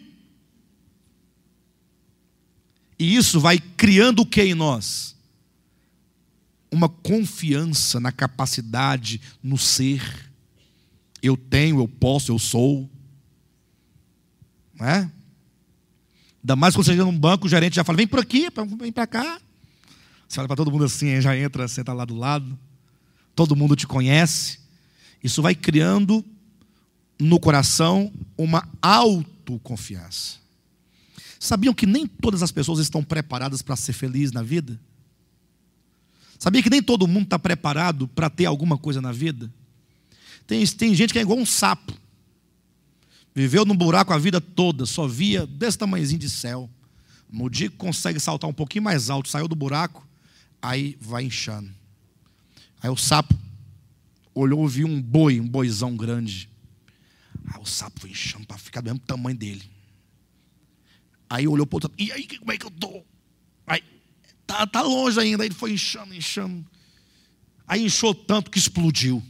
E isso vai criando o que em nós? Uma confiança na capacidade, no ser. Eu tenho, eu posso, eu sou. Não é? Ainda mais quando você chega num banco, o gerente já fala, vem por aqui, vem para cá. Você olha para todo mundo assim, já entra, senta lá do lado. Todo mundo te conhece. Isso vai criando no coração uma autoconfiança. Sabiam que nem todas as pessoas estão preparadas para ser felizes na vida? Sabia que nem todo mundo está preparado para ter alguma coisa na vida? Tem gente que é igual um sapo. Viveu num buraco a vida toda, só via desse tamanhozinho de céu. No dia que consegue saltar um pouquinho mais alto, saiu do buraco, aí vai inchando. Aí o sapo olhou e viu um boizão grande. Aí o sapo foi inchando para ficar do mesmo tamanho dele. Aí olhou para o outro, e aí, como é que eu estou? Aí, tá longe ainda. Aí ele foi inchando. Aí inchou tanto que explodiu.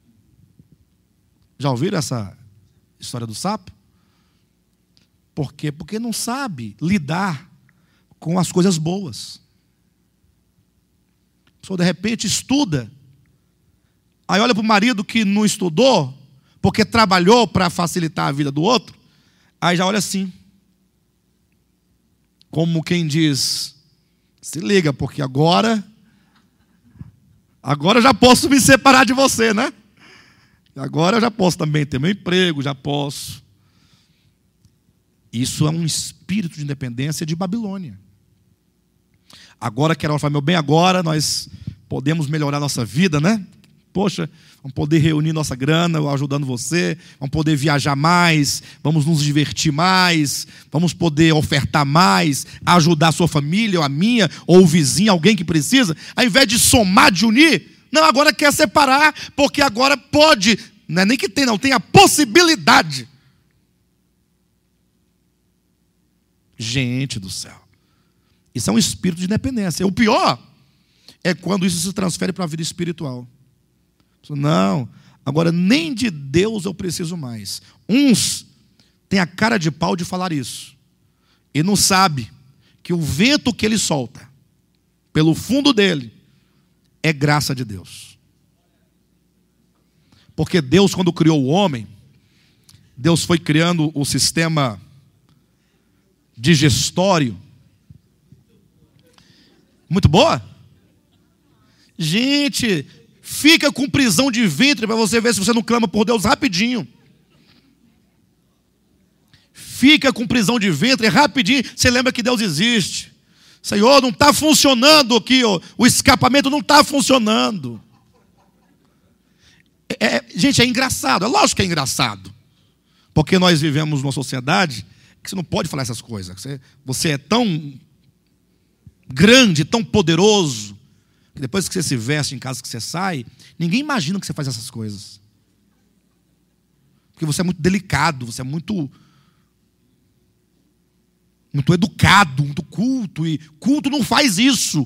Já ouviram essa história do sapo? Por quê? Porque não sabe lidar com as coisas boas. A pessoa de repente estuda, aí olha para o marido que não estudou, porque trabalhou para facilitar a vida do outro, aí já olha assim, como quem diz, se liga, porque agora eu já posso me separar de você, né? Agora eu já posso também ter meu emprego, já posso. Isso é um espírito de independência de Babilônia. Agora que ela fala, meu bem, agora nós podemos melhorar nossa vida, né? Poxa, vamos poder reunir nossa grana, eu ajudando você, vamos poder viajar mais, vamos nos divertir mais, vamos poder ofertar mais, ajudar a sua família, ou a minha, ou o vizinho, alguém que precisa, ao invés de somar, de unir, não, agora quer separar, porque agora pode, não é nem que tem, não, tem a possibilidade. Gente do céu, isso é um espírito de independência. O pior é quando isso se transfere para a vida espiritual. Não, agora nem de Deus eu preciso mais. Uns têm a cara de pau de falar isso e não sabe que o vento que ele solta pelo fundo dele é graça de Deus. Porque Deus, quando criou o homem, Deus foi criando o sistema digestório. Muito boa? Gente, fica com prisão de ventre para você ver se você não clama por Deus rapidinho. Fica com prisão de ventre rapidinho. Você lembra que Deus existe. Senhor, não está funcionando aqui, o escapamento não está funcionando. Gente, é engraçado. É lógico que é engraçado. Porque nós vivemos numa sociedade que você não pode falar essas coisas. Você é tão grande, tão poderoso, que depois que você se veste em casa, que você sai, ninguém imagina que você faz essas coisas. Porque você é muito delicado, você é muito educado, muito culto, e culto não faz isso.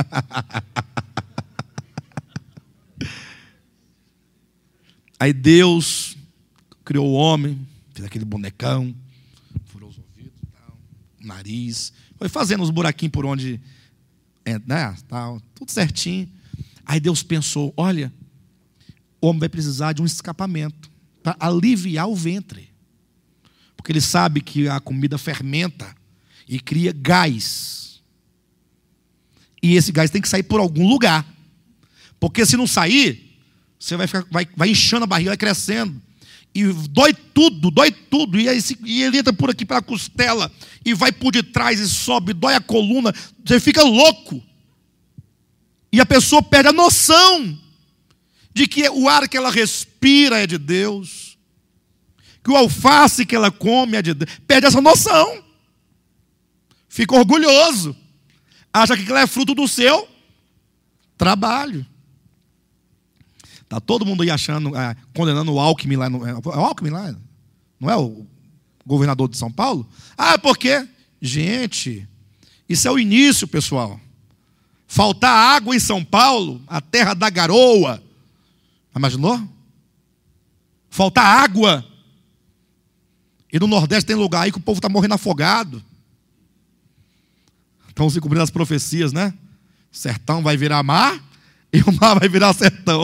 Aí Deus criou o homem, fez aquele bonecão, furou os ouvidos, o nariz, foi fazendo os buraquinhos por onde, né, tal, tudo certinho. Aí Deus pensou, olha, o homem vai precisar de um escapamento para aliviar o ventre. Porque ele sabe que a comida fermenta e cria gás. E esse gás tem que sair por algum lugar. Porque se não sair, você vai inchando a barriga, vai crescendo. E dói tudo. E ele entra por aqui pela costela e vai por detrás e sobe, dói a coluna. Você fica louco. E a pessoa perde a noção de que o ar que ela respira é de Deus, que o alface que ela come é de Deus. Perde essa noção. Fica orgulhoso. Acha que aquilo é fruto do seu trabalho. Está todo mundo aí achando, condenando o Alckmin lá. O Alckmin lá? Não é o governador de São Paulo? Por quê? Gente, isso é o início, pessoal. Faltar água em São Paulo, a terra da garoa. Imaginou? Faltar água. E no Nordeste tem lugar aí que o povo está morrendo afogado. Estão se cumprindo as profecias, né? O sertão vai virar mar e o mar vai virar sertão.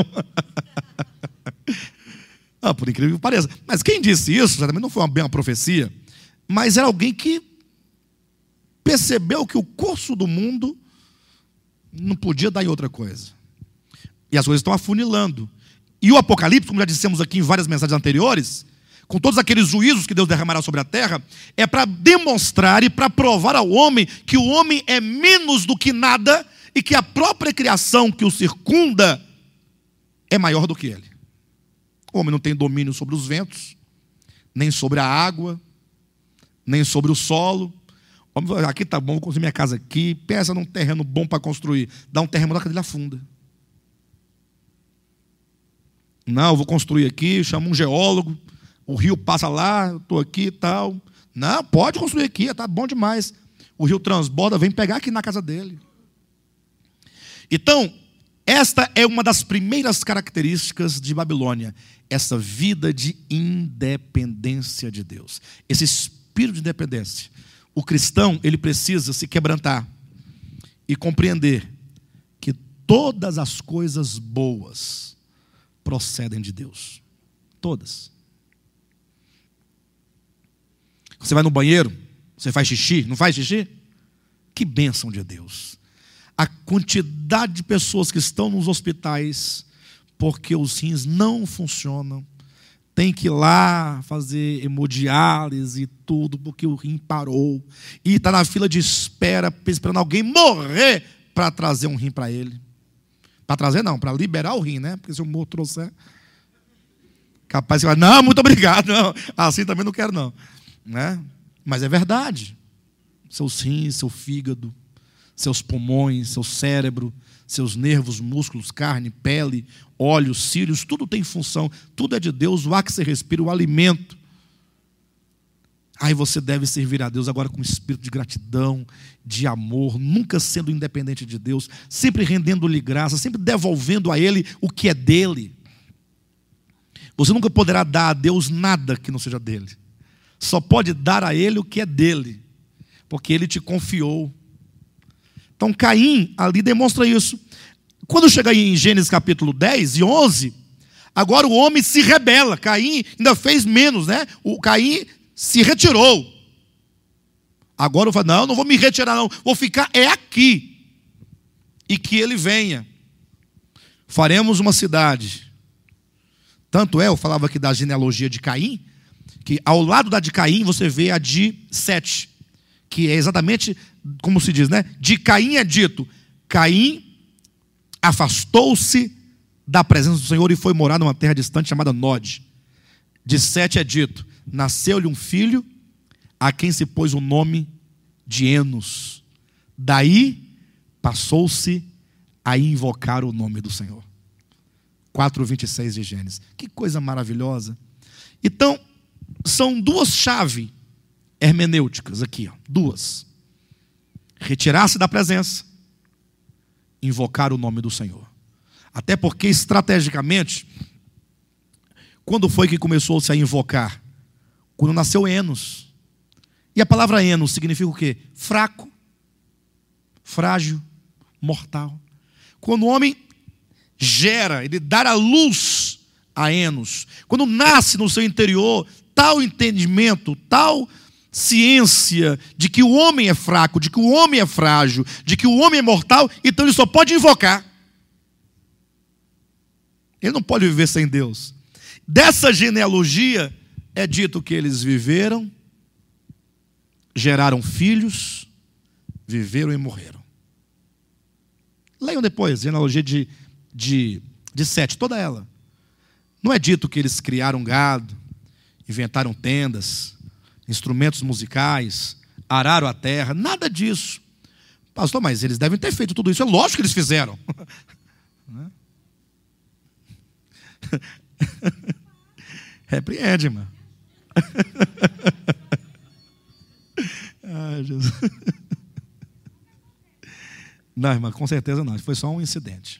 Por incrível que pareça. Mas quem disse isso, também não foi bem uma profecia, mas era alguém que percebeu que o curso do mundo não podia dar em outra coisa. E as coisas estão afunilando. E o Apocalipse, como já dissemos aqui em várias mensagens anteriores, com todos aqueles juízos que Deus derramará sobre a terra, é para demonstrar e para provar ao homem que o homem é menos do que nada e que a própria criação que o circunda é maior do que ele. O homem não tem domínio sobre os ventos, nem sobre a água, nem sobre o solo. O homem fala, aqui está bom, vou construir minha casa aqui, pensa num terreno bom para construir, dá um terremoto, a casa dele afunda. Não, eu vou construir aqui, chama um geólogo, o rio passa lá, eu estou aqui e tal. Não, pode construir aqui, está bom demais. O rio transborda, vem pegar aqui na casa dele. Então, esta é uma das primeiras características de Babilônia, essa vida de independência de Deus, esse espírito de independência. O cristão, ele precisa se quebrantar e compreender que todas as coisas boas procedem de Deus. Todas. Você vai no banheiro, você faz xixi, não faz xixi? Que bênção de Deus. A quantidade de pessoas que estão nos hospitais porque os rins não funcionam, tem que ir lá fazer hemodiálise e tudo, porque o rim parou, e está na fila de espera, esperando alguém morrer para trazer um rim para ele. Para trazer não, para liberar o rim, né? Porque se o morro trouxer, capaz de falar, não, muito obrigado, não, assim também não quero não. Né? Mas é verdade. Seus rins, seu fígado, seus pulmões, seu cérebro, seus nervos, músculos, carne, pele, olhos, cílios, tudo tem função, tudo é de Deus, o ar que você respira, o alimento. Aí você deve servir a Deus agora com espírito de gratidão, de amor, nunca sendo independente de Deus, sempre rendendo-lhe graça, sempre devolvendo a Ele o que é dele. Você nunca poderá dar a Deus nada que não seja dele. Só pode dar a Ele o que é dele, porque Ele te confiou. Então Caim ali demonstra isso. Quando chega aí em Gênesis capítulo 10 e 11, agora o homem se rebela. Caim ainda fez menos, né? O Caim se retirou. Agora eu falo, não vou me retirar não, vou ficar aqui. E que ele venha. Faremos uma cidade. Tanto é, eu falava aqui da genealogia de Caim, que ao lado da de Caim você vê a de Sete, que é exatamente como se diz, né? De Caim é dito, Caim afastou-se da presença do Senhor e foi morar numa terra distante chamada Nod. De Sete é dito, nasceu-lhe um filho, a quem se pôs o nome de Enos. Daí passou-se a invocar o nome do Senhor. 4:26 de Gênesis. Que coisa maravilhosa. Então, são duas chaves hermenêuticas aqui, ó, duas. Retirar-se da presença, invocar o nome do Senhor. Até porque, estrategicamente, quando foi que começou-se a invocar? Quando nasceu Enos. E a palavra Enos significa o quê? Fraco, frágil, mortal. Quando o homem gera, ele dá a luz a Enos, quando nasce no seu interior tal entendimento, tal ciência de que o homem é fraco, de que o homem é frágil, de que o homem é mortal, então ele só pode invocar. Ele não pode viver sem Deus. Dessa genealogia é dito que eles viveram, geraram filhos, viveram e morreram. Leiam depois, genealogia de Sete, toda ela. Não é dito que eles criaram gado, inventaram tendas, instrumentos musicais, araram a terra, nada disso. Pastor, mas eles devem ter feito tudo isso. É lógico que eles fizeram. Repreende, irmão. Ai, Jesus. Não, irmã, com certeza não. Foi só um incidente.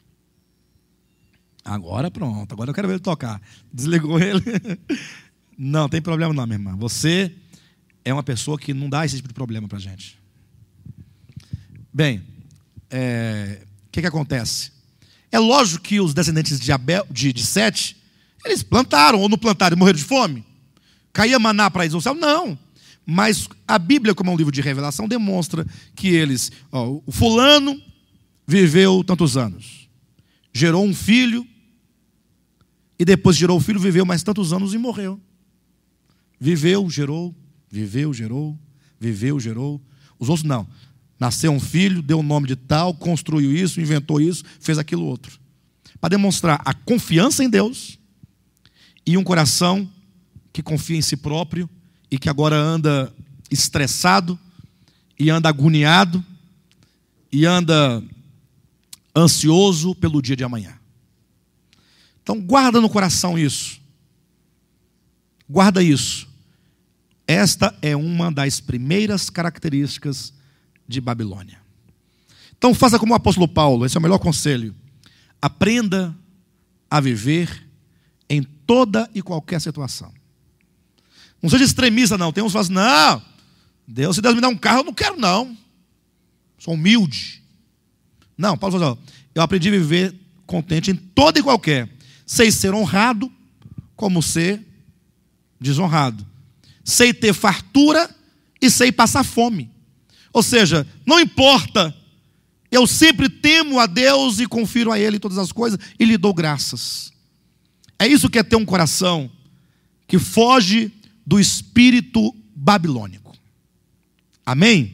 Agora pronto, agora eu quero ver ele tocar. Desligou ele. Não, tem problema não, minha irmã. Você é uma pessoa que não dá esse tipo de problema para a gente. Bem, o que acontece? É lógico que os descendentes de Sete, eles plantaram ou não plantaram e morreram de fome? Caía maná para eles no céu? Não. Mas a Bíblia, como é um livro de revelação, demonstra que eles, o fulano viveu tantos anos, gerou um filho, e depois gerou o filho, viveu mais tantos anos e morreu. Viveu, gerou, viveu, gerou, viveu, gerou. Os outros não. Nasceu um filho, deu o nome de tal, construiu isso, inventou isso, fez aquilo outro. Para demonstrar a confiança em Deus e um coração que confia em si próprio e que agora anda estressado e anda agoniado e anda ansioso pelo dia de amanhã. Então guarda no coração isso. Guarda isso. Esta é uma das primeiras características de Babilônia. Então faça como o apóstolo Paulo, esse é o melhor conselho. Aprenda a viver em toda e qualquer situação. Não seja extremista não. Tem uns que falam assim, não, se Deus me dá um carro, eu não quero não. Sou humilde. Não, Paulo fala assim, eu aprendi a viver contente em toda e qualquer. Sei ser honrado como ser desonrado. Sei ter fartura e sei passar fome. Ou seja, não importa, eu sempre temo a Deus e confiro a Ele em todas as coisas e lhe dou graças. É isso que é ter um coração que foge do espírito babilônico. Amém?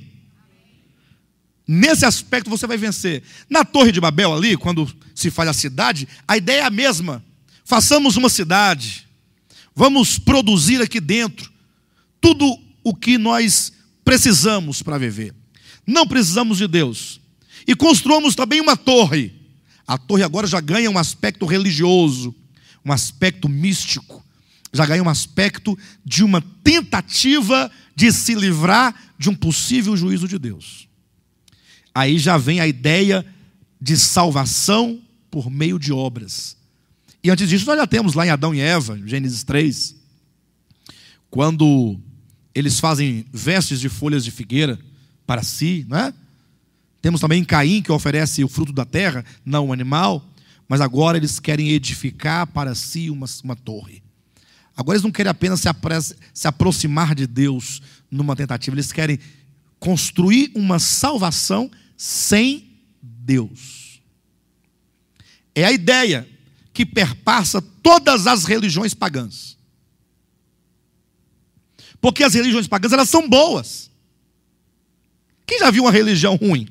Nesse aspecto você vai vencer. Na Torre de Babel ali, quando se faz a cidade, a ideia é a mesma. Façamos uma cidade. Vamos produzir aqui dentro tudo o que nós precisamos para viver. Não precisamos de Deus. E construamos também uma torre. A torre agora já ganha um aspecto religioso, um aspecto místico. Já ganha um aspecto de uma tentativa de se livrar de um possível juízo de Deus. Aí já vem a ideia de salvação por meio de obras. E antes disso nós já temos lá em Adão e Eva, Gênesis 3, quando eles fazem vestes de folhas de figueira para si, não é? Temos também Caim, que oferece o fruto da terra, não o animal, mas agora eles querem edificar para si uma torre. Agora eles não querem apenas se aproximar de Deus numa tentativa, eles querem construir uma salvação sem Deus. É a ideia que perpassa todas as religiões pagãs. Porque as religiões pagãs, elas são boas. Quem já viu uma religião ruim?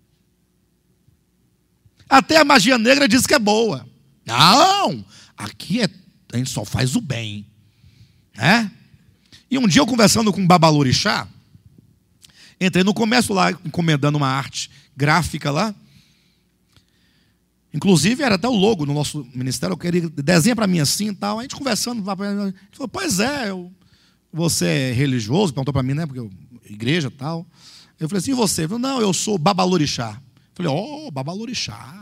Até a magia negra diz que é boa. Não, aqui a gente só faz o bem. É? E um dia eu conversando com um babalorixá, entrei no comércio lá, encomendando uma arte gráfica lá. Inclusive era até o logo no nosso ministério, eu queria, desenha para mim assim e tal. A gente conversando, ele falou, pois é, você é religioso? Perguntou para mim, né, porque igreja e tal. Eu falei assim, e você? Ele falou, não, eu sou babalorixá. Eu falei, babalorixá.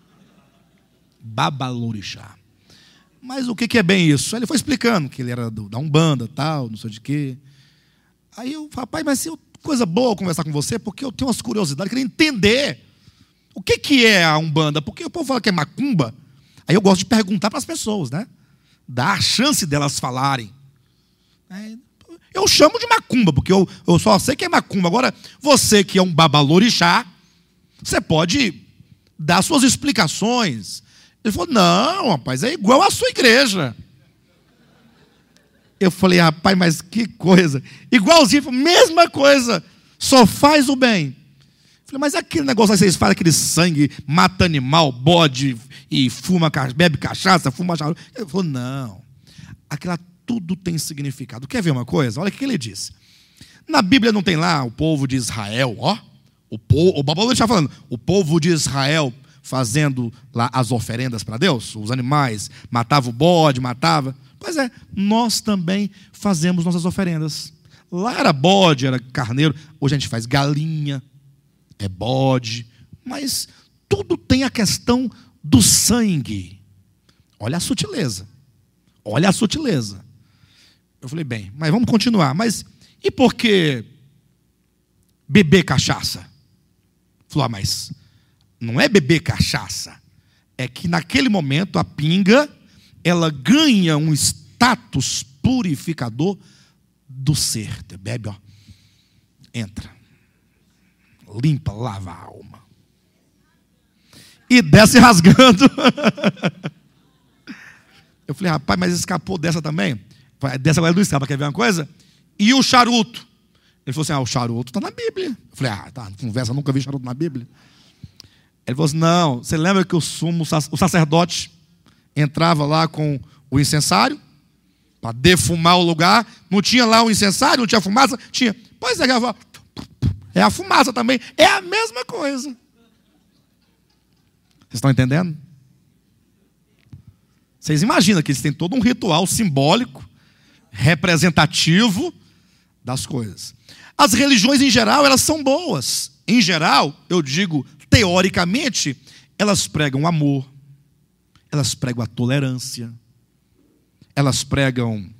Babalorixá. Mas o que é bem isso? Aí ele foi explicando que ele era da Umbanda, tal, não sei de quê. Aí eu falei, pai, mas coisa boa conversar com você, porque eu tenho umas curiosidades, queria entender o que é a Umbanda, porque o povo fala que é macumba. Aí eu gosto de perguntar para as pessoas, né? Dar a chance delas falarem. Eu chamo de macumba, porque eu só sei que é macumba. Agora, você que é um babalorixá, você pode dar suas explicações. Ele falou, não, rapaz, é igual à sua igreja. Eu falei, rapaz, mas que coisa. Igualzinho, mesma coisa, só faz o bem. Eu falei, mas aquele negócio aí, vocês fazem aquele sangue, mata animal, bode, e bebe cachaça, fuma charuto. Ele falou, não, aquilo tudo tem significado. Quer ver uma coisa? Olha o que ele disse. Na Bíblia não tem lá o povo de Israel, o Babilônia está falando, o povo de Israel fazendo lá as oferendas para Deus, os animais, matava o bode, matava. Pois é, nós também fazemos nossas oferendas. Lá era bode, era carneiro, hoje a gente faz galinha, é bode, mas tudo tem a questão do sangue. Olha a sutileza. Olha a sutileza. Eu falei, bem, mas vamos continuar. Mas e por que beber cachaça? Falou, mas não é beber cachaça. É que naquele momento a pinga, ela ganha um status purificador do ser. Você bebe, entra. Limpa, lava a alma. E desce rasgando. Eu falei, rapaz, mas escapou dessa também? Dessa agora não escapa, quer ver uma coisa? E o charuto? Ele falou assim, o charuto está na Bíblia. Eu falei, tá, conversa, nunca vi charuto na Bíblia. Ele falou assim, não, você lembra que o sacerdote entrava lá com o incensário para defumar o lugar? Não tinha lá o incensário, não tinha fumaça? Tinha. Pois é a fumaça também. É a mesma coisa. Vocês estão entendendo? Vocês imaginam que eles têm todo um ritual simbólico, representativo das coisas. As religiões em geral, elas são boas. Em geral, eu digo, teoricamente, elas pregam amor, elas pregam a tolerância, elas pregam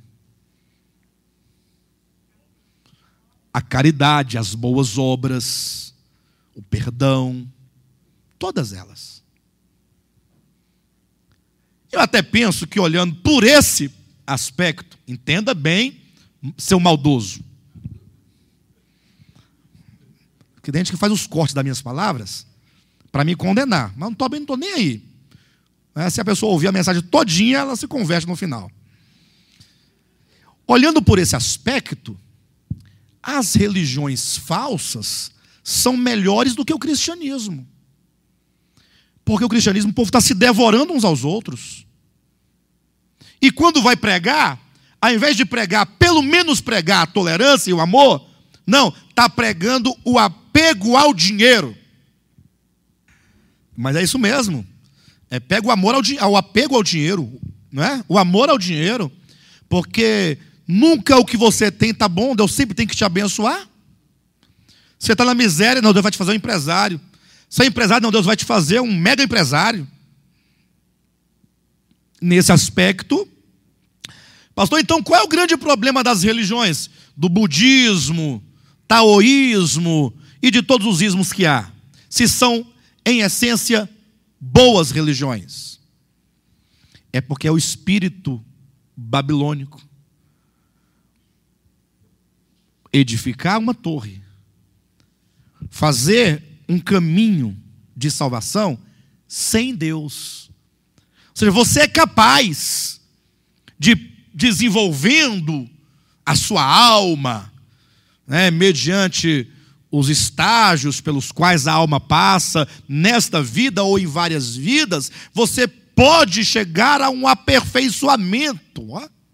a caridade, as boas obras, o perdão, todas elas. Eu até penso que olhando por esse aspecto, entenda bem, seu maldoso. Porque tem gente que faz os cortes das minhas palavras para me condenar, mas não estou nem aí. Se a pessoa ouvir a mensagem todinha, ela se converte no final. Olhando por esse aspecto, as religiões falsas são melhores do que o cristianismo. Porque o cristianismo, o povo está se devorando uns aos outros. E quando vai pregar, ao invés de pregar, pelo menos pregar a tolerância e o amor, não, está pregando o apego ao dinheiro. Mas é isso mesmo. Pega o amor ao apego ao dinheiro, não é? O amor ao dinheiro, porque nunca o que você tem está bom, Deus sempre tem que te abençoar. Você está na miséria, não, Deus vai te fazer um empresário. Você é empresário, não, Deus vai te fazer um mega empresário. Nesse aspecto, pastor, então qual é o grande problema das religiões? Do budismo, taoísmo e de todos os ismos que há? Se são, em essência, boas religiões. É porque é o espírito babilônico. Edificar uma torre, fazer um caminho de salvação sem Deus. Ou seja, você é capaz de, desenvolvendo a sua alma, mediante os estágios pelos quais a alma passa, nesta vida ou em várias vidas, você pode chegar a um aperfeiçoamento.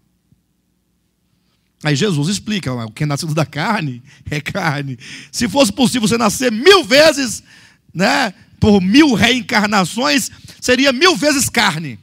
Aí Jesus explica, o que é nascido da carne é carne. Se fosse possível você nascer 1000 vezes, por 1000 reencarnações, seria 1000 vezes carne.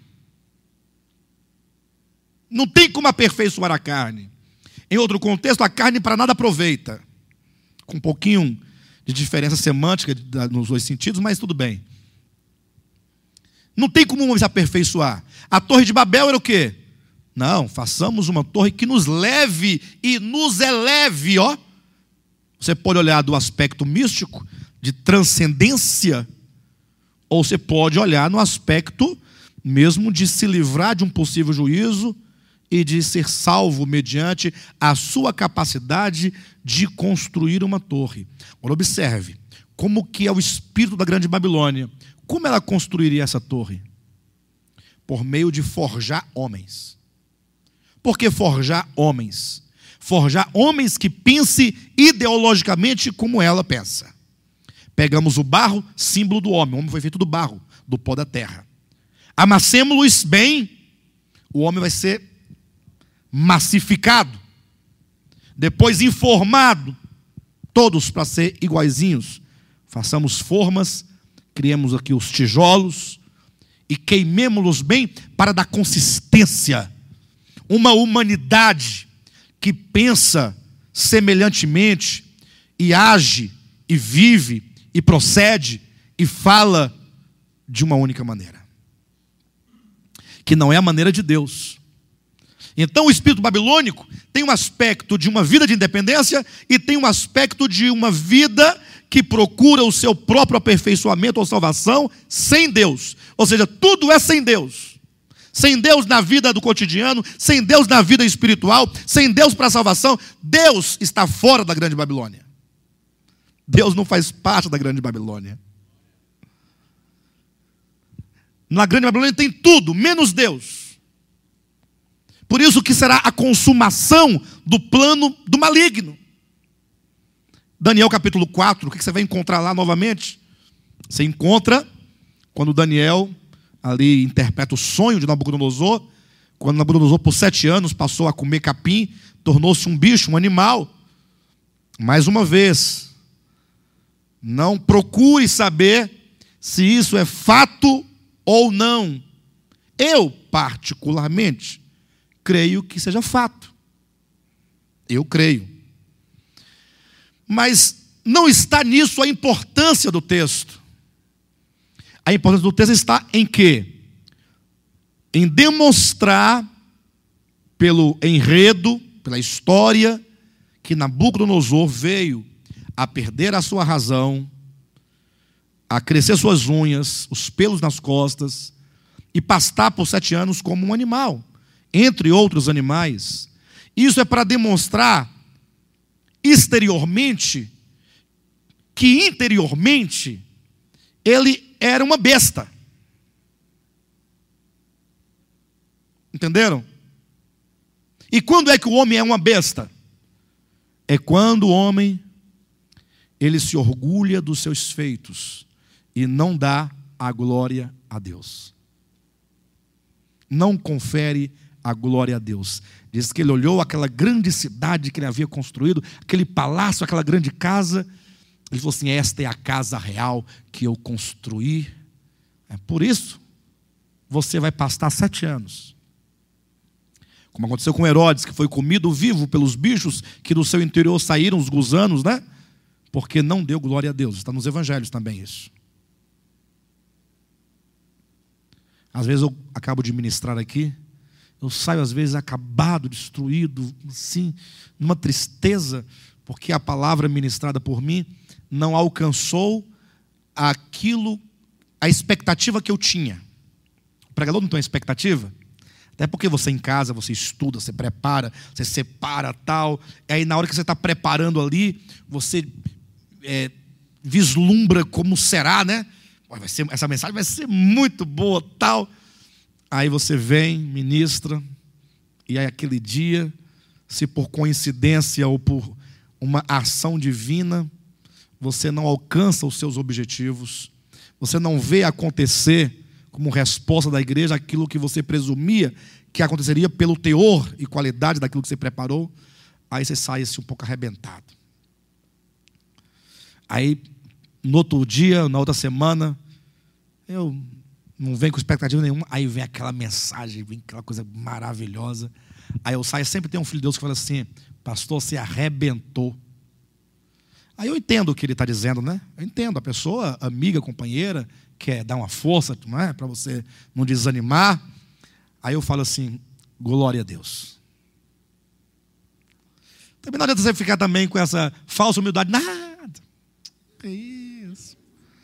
Não tem como aperfeiçoar a carne. Em outro contexto, a carne para nada aproveita. Com um pouquinho de diferença semântica nos dois sentidos, mas tudo bem. Não tem como se aperfeiçoar. A Torre de Babel era o quê? Não, façamos uma torre que nos leve e nos eleve, Você pode olhar do aspecto místico, de transcendência, ou você pode olhar no aspecto mesmo de se livrar de um possível juízo e de ser salvo mediante a sua capacidade de construir uma torre. Agora observe, como que é o espírito da grande Babilônia. Como ela construiria essa torre? Por meio de forjar homens. Por que forjar homens? Forjar homens que pensem ideologicamente como ela pensa. Pegamos o barro, símbolo do homem. O homem foi feito do barro, do pó da terra. Amassemos-los bem, o homem vai ser massificado. Depois informado, todos para ser iguaizinhos. Façamos formas, criemos aqui os tijolos e queimemos-los bem para dar consistência. Uma humanidade que pensa semelhantemente e age e vive e procede e fala de uma única maneira, que não é a maneira de Deus. Então o espírito babilônico tem um aspecto de uma vida de independência e tem um aspecto de uma vida que procura o seu próprio aperfeiçoamento ou salvação sem Deus. Ou seja, tudo é sem Deus. Sem Deus na vida do cotidiano, sem Deus na vida espiritual, sem Deus para a salvação. Deus está fora da grande Babilônia. Deus não faz parte da grande Babilônia. Na grande Babilônia tem tudo, menos Deus. Por isso que será a consumação do plano do maligno. Daniel capítulo 4, o que você vai encontrar lá novamente? Você encontra quando Daniel ali interpreta o sonho de Nabucodonosor, quando Nabucodonosor por 7 anos passou a comer capim, tornou-se um bicho, um animal. Mais uma vez, não procure saber se isso é fato ou não. Eu, particularmente, creio que seja fato. Eu creio. Mas não está nisso a importância do texto. A importância do texto está em quê? Em demonstrar pelo enredo, pela história, que Nabucodonosor veio a perder a sua razão, a crescer suas unhas, os pelos nas costas, e pastar por 7 anos como um animal, entre outros animais. Isso é para demonstrar exteriormente que interiormente ele era uma besta. Entenderam? E quando é que o homem é uma besta? É quando o homem ele se orgulha dos seus feitos e não dá a glória a Deus. Não confere a glória a Deus. Diz que ele olhou aquela grande cidade que ele havia construído, aquele palácio, aquela grande casa. Ele falou assim: esta é a casa real que eu construí. É por isso você vai pastar 7 anos. Como aconteceu com Herodes, que foi comido vivo pelos bichos que do seu interior saíram, os gusanos, né? Porque não deu glória a Deus. Está nos evangelhos também isso. Às vezes eu acabo de ministrar aqui, eu saio às vezes acabado, destruído, assim, numa tristeza, porque a palavra ministrada por mim não alcançou aquilo, a expectativa que eu tinha. O pregador não tem uma expectativa? Até porque você em casa, você estuda, você prepara, você separa tal. E aí na hora que você está preparando ali, você vislumbra como será, né? Essa mensagem vai ser muito boa, tal. Aí você vem, ministra, e aí aquele dia, se por coincidência ou por uma ação divina, você não alcança os seus objetivos, você não vê acontecer como resposta da igreja aquilo que você presumia que aconteceria pelo teor e qualidade daquilo que você preparou, aí você sai assim um pouco arrebentado. Aí, no outro dia, na outra semana, eu não venho com expectativa nenhuma, aí vem aquela mensagem, vem aquela coisa maravilhosa. Aí eu saio, sempre tem um filho de Deus que fala assim: pastor, você arrebentou. Aí eu entendo o que ele está dizendo, né? Eu entendo, a pessoa, amiga, companheira, quer dar uma força, não é? Para você não desanimar. Aí eu falo assim: glória a Deus. Também não adianta você ficar também com essa falsa humildade. Nada. Que isso.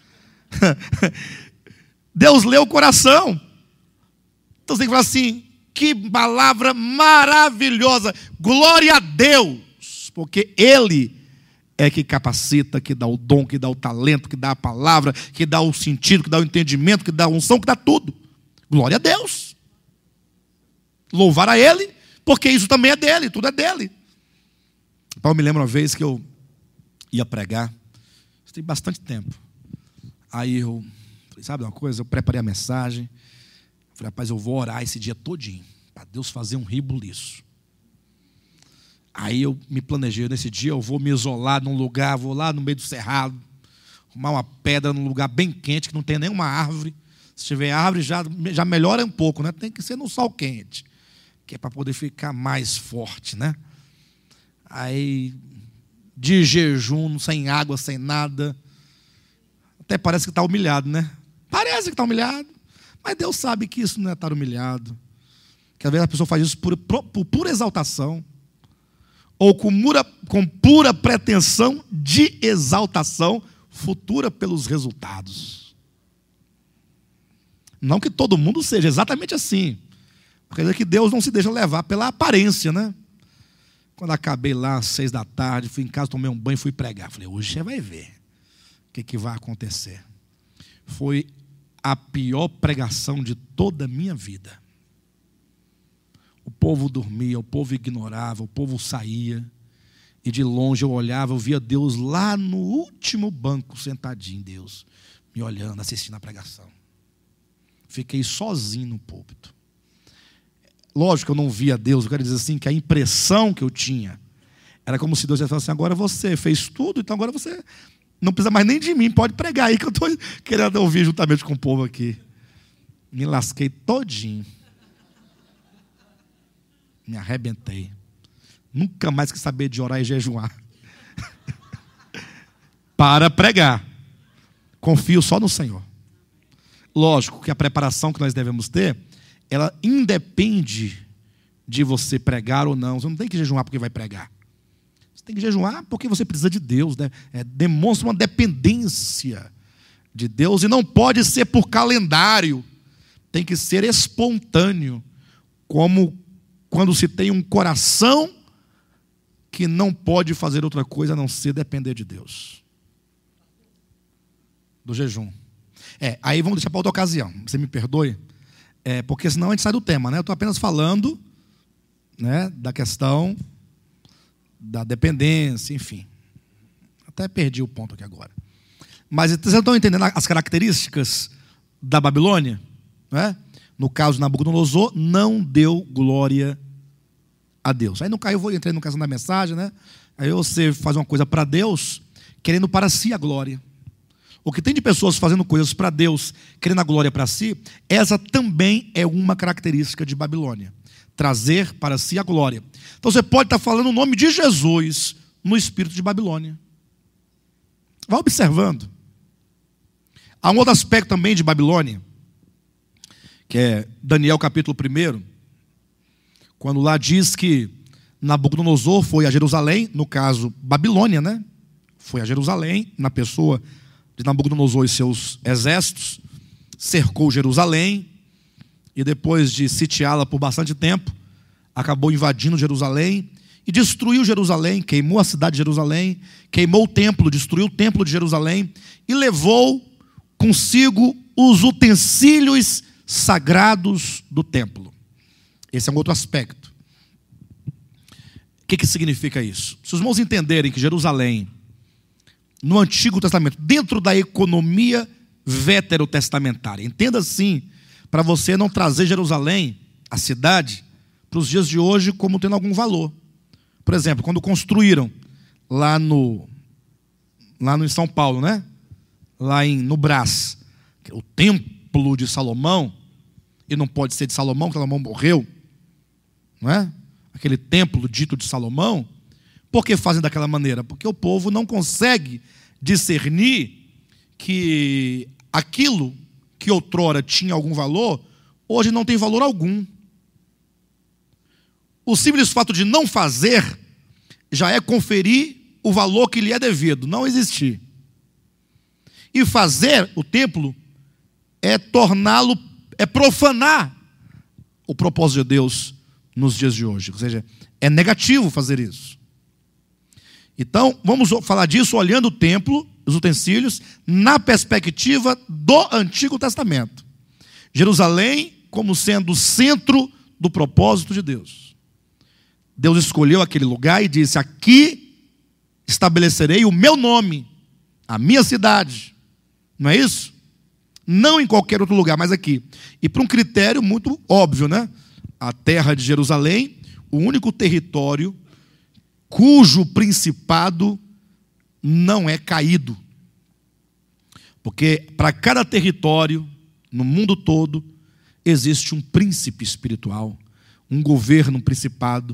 Deus lê o coração. Então você tem que falar assim: que palavra maravilhosa. Glória a Deus. Porque Ele é que capacita, que dá o dom, que dá o talento, que dá a palavra, que dá o sentido, que dá o entendimento, que dá a unção, que dá tudo. Glória a Deus. Louvar a Ele, porque isso também é dele, tudo é dele. Eu me lembro uma vez que eu ia pregar, isso tem bastante tempo. Aí eu falei: sabe uma coisa? Eu preparei a mensagem. Falei: rapaz, eu vou orar esse dia todinho, para Deus fazer um ribuliço. Aí eu me planejei: nesse dia eu vou me isolar num lugar, vou lá no meio do cerrado, arrumar uma pedra num lugar bem quente, que não tem nenhuma árvore. Se tiver árvore já melhora um pouco, né? Tem que ser no sol quente, que é para poder ficar mais forte, né? Aí, de jejum, sem água, sem nada, até parece que está humilhado, né? Parece que está humilhado, mas Deus sabe que isso não é estar humilhado, que às vezes a pessoa faz isso por pura exaltação, ou com pura pretensão de exaltação futura pelos resultados. Não que todo mundo seja exatamente assim. Quer dizer que Deus não se deixa levar pela aparência, né? Quando acabei lá às 6 da tarde, fui em casa, tomei um banho e fui pregar. Falei: hoje você vai ver o que vai acontecer. Foi a pior pregação de toda a minha vida. O povo dormia, o povo ignorava, o povo saía. E de longe eu olhava, eu via Deus lá no último banco, sentadinho, Deus, me olhando, assistindo a pregação. Fiquei sozinho no púlpito. Lógico que eu não via Deus, eu quero dizer assim, que a impressão que eu tinha era como se Deus ia falar assim, agora você fez tudo, então agora você não precisa mais nem de mim, pode pregar aí que eu estou querendo ouvir juntamente com o povo aqui. Me lasquei todinho. Me arrebentei. Nunca mais quis saber de orar e jejuar. Para pregar. Confio só no Senhor. Lógico que a preparação que nós devemos ter, ela independe de você pregar ou não. Você não tem que jejuar porque vai pregar. Você tem que jejuar porque você precisa de Deus, né? Demonstra uma dependência de Deus e não pode ser por calendário. Tem que ser espontâneo, como quando se tem um coração que não pode fazer outra coisa a não ser depender de Deus. Do jejum. Aí vamos deixar para outra ocasião. Você me perdoe? Porque senão a gente sai do tema, né? Eu estou apenas falando, né, da questão da dependência, enfim. Até perdi o ponto aqui agora. Mas vocês estão entendendo as características da Babilônia? Né? No caso de Nabucodonosor, não deu glória a Deus. Aí eu vou entrar no caso da mensagem, né? Aí você faz uma coisa para Deus, querendo para si a glória. O que tem de pessoas fazendo coisas para Deus, querendo a glória para si, essa também é uma característica de Babilônia. Trazer para si a glória. Então você pode estar falando o nome de Jesus no espírito de Babilônia. Vai observando. Há um outro aspecto também de Babilônia, que é Daniel capítulo 1, quando lá diz que Nabucodonosor foi a Jerusalém, no caso Babilônia, né? Foi a Jerusalém, na pessoa de Nabucodonosor e seus exércitos, cercou Jerusalém, e depois de sitiá-la por bastante tempo, acabou invadindo Jerusalém, e destruiu Jerusalém, queimou a cidade de Jerusalém, queimou o templo, destruiu o templo de Jerusalém, e levou consigo os utensílios sagrados do templo. Esse é um outro aspecto. O que significa isso? Se os irmãos entenderem que Jerusalém, no Antigo Testamento, dentro da economia veterotestamentária, entenda assim, para você não trazer Jerusalém, a cidade, para os dias de hoje como tendo algum valor. Por exemplo, quando construíram lá em São Paulo, né? No Brás, o templo de Salomão, e não pode ser de Salomão, porque Salomão morreu, não é? Aquele templo dito de Salomão. Por que fazem daquela maneira? Porque o povo não consegue discernir que aquilo que outrora tinha algum valor, hoje não tem valor algum. O simples fato de não fazer já é conferir o valor que lhe é devido, não existir. E fazer o templo é torná-lo, é profanar o propósito de Deus nos dias de hoje. Ou seja, é negativo fazer isso. Então, vamos falar disso olhando o templo, os utensílios, na perspectiva do Antigo Testamento. Jerusalém como sendo o centro do propósito de Deus. Deus escolheu aquele lugar e disse: aqui estabelecerei o meu nome, a minha cidade. Não é isso? Não em qualquer outro lugar, mas aqui. E por um critério muito óbvio, né? A terra de Jerusalém, o único território cujo principado não é caído. Porque para cada território, no mundo todo, existe um príncipe espiritual, um governo, um principado.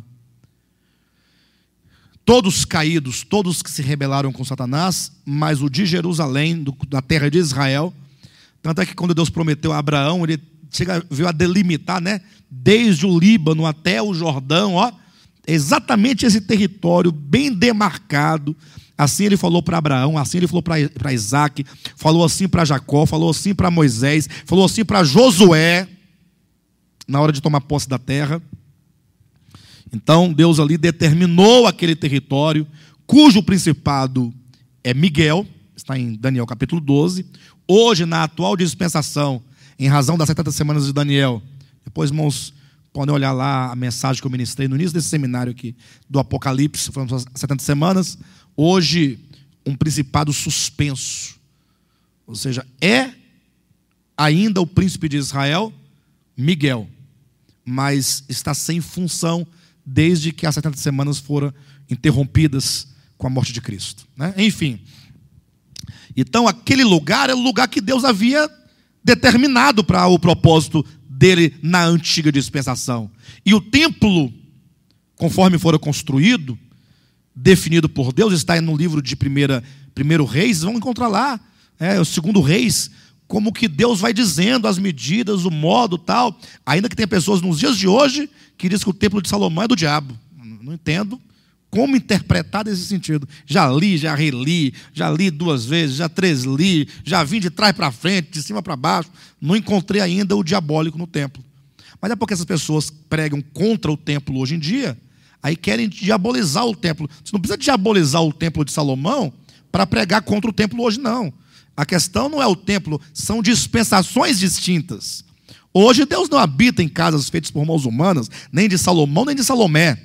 Todos caídos, todos que se rebelaram com Satanás, mas o de Jerusalém, da terra de Israel. Tanto é que quando Deus prometeu a Abraão, ele veio a delimitar, né? Desde o Líbano até o Jordão, ó, exatamente esse território bem demarcado. Assim ele falou para Abraão, assim ele falou para Isaac, falou assim para Jacó, falou assim para Moisés, falou assim para Josué, na hora de tomar posse da terra. Então Deus ali determinou aquele território, cujo principado é Miguel, está em Daniel capítulo 12. Hoje, na atual dispensação, em razão das 70 semanas de Daniel, depois, irmãos, Podem olhar lá a mensagem que eu ministrei no início desse seminário aqui, do Apocalipse, foram 70 semanas. Hoje, um principado suspenso. Ou seja, é ainda o príncipe de Israel, Miguel, mas está sem função desde que as 70 semanas foram interrompidas com a morte de Cristo, né? Enfim, então aquele lugar é o lugar que Deus havia determinado para o propósito dele na antiga dispensação. E o templo, conforme fora construído, definido por Deus, está no livro de primeiro Reis, vão encontrar lá, o segundo Reis, como que Deus vai dizendo as medidas, o modo tal, ainda que tem pessoas nos dias de hoje que dizem que o templo de Salomão é do diabo. Não entendo como interpretar nesse sentido. Já li, já reli, já li 2 vezes, já 3 li, já vim de trás para frente, de cima para baixo, não encontrei ainda o diabólico no templo. Mas é porque essas pessoas pregam contra o templo hoje em dia, aí querem diabolizar o templo. Você não precisa diabolizar o templo de Salomão para pregar contra o templo hoje, não. A questão não é o templo, são dispensações distintas. Hoje Deus não habita em casas feitas por mãos humanas, nem de Salomão, nem de Salomé.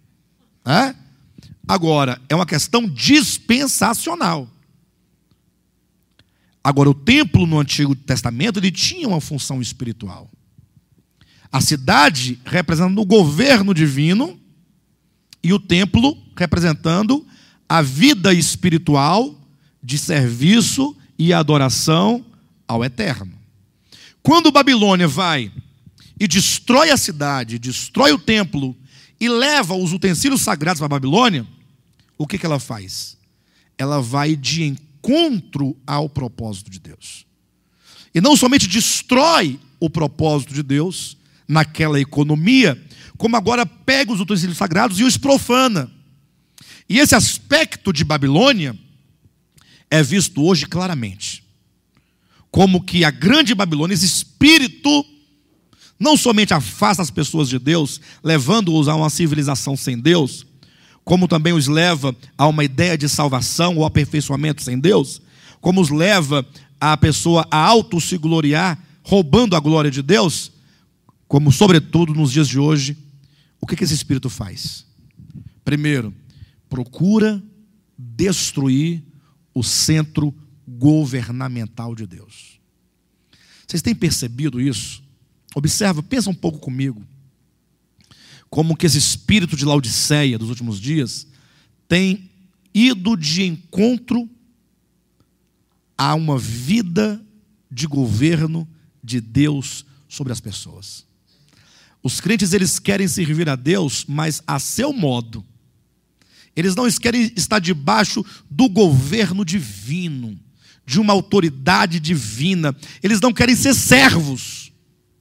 Agora, é uma questão dispensacional. Agora, o templo no Antigo Testamento, ele tinha uma função espiritual. A cidade representando o governo divino e o templo representando a vida espiritual de serviço e adoração ao Eterno. Quando Babilônia vai e destrói a cidade, destrói o templo e leva os utensílios sagrados para a Babilônia, o que ela faz? Ela vai de encontro ao propósito de Deus. E não somente destrói o propósito de Deus naquela economia, como agora pega os utensílios sagrados e os profana. E esse aspecto de Babilônia é visto hoje claramente. Como que a grande Babilônia, esse espírito, não somente afasta as pessoas de Deus, levando-os a uma civilização sem Deus, como também os leva a uma ideia de salvação ou aperfeiçoamento sem Deus, como os leva a pessoa a auto-se gloriar, roubando a glória de Deus, como sobretudo nos dias de hoje, o que esse espírito faz? Primeiro, procura destruir o centro governamental de Deus. Vocês têm percebido isso? Observa, pensa um pouco comigo, como que esse espírito de Laodiceia dos últimos dias tem ido de encontro a uma vida de governo de Deus sobre as pessoas. Os crentes, eles querem servir a Deus, mas a seu modo. Eles não querem estar debaixo do governo divino, de uma autoridade divina. Eles não querem ser servos.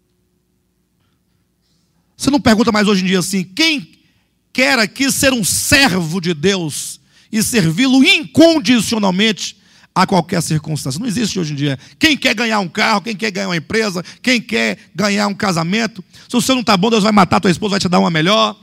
Você não pergunta mais hoje em dia assim, quem quer aqui ser um servo de Deus e servi-lo incondicionalmente a qualquer circunstância? Não existe hoje em dia. Quem quer ganhar um carro, quem quer ganhar uma empresa, quem quer ganhar um casamento? Se o seu não está bom, Deus vai matar a tua esposa, vai te dar uma melhor.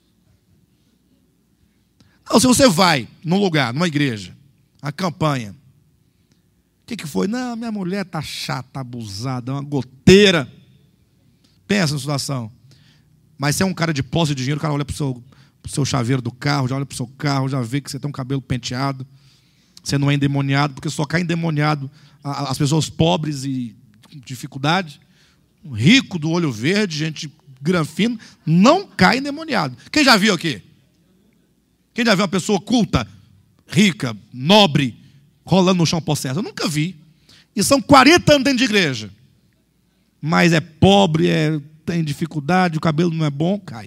Não, se você vai num lugar, numa igreja, a campanha, o que foi? Não, minha mulher está chata, abusada, é uma goteira. Pensa na situação. Mas se é um cara de posse de dinheiro, o cara olha para o seu chaveiro do carro, já olha para o seu carro, já vê que você tem um cabelo penteado, você não é endemoniado, porque só cai endemoniado as pessoas pobres e com dificuldade. Rico do olho verde, gente granfino, não cai endemoniado. Quem já viu aqui? Quem já viu uma pessoa culta, rica, nobre, rolando no chão possessa? Eu nunca vi. E são 40 anos dentro de igreja. Mas é pobre, tem dificuldade, o cabelo não é bom, cai.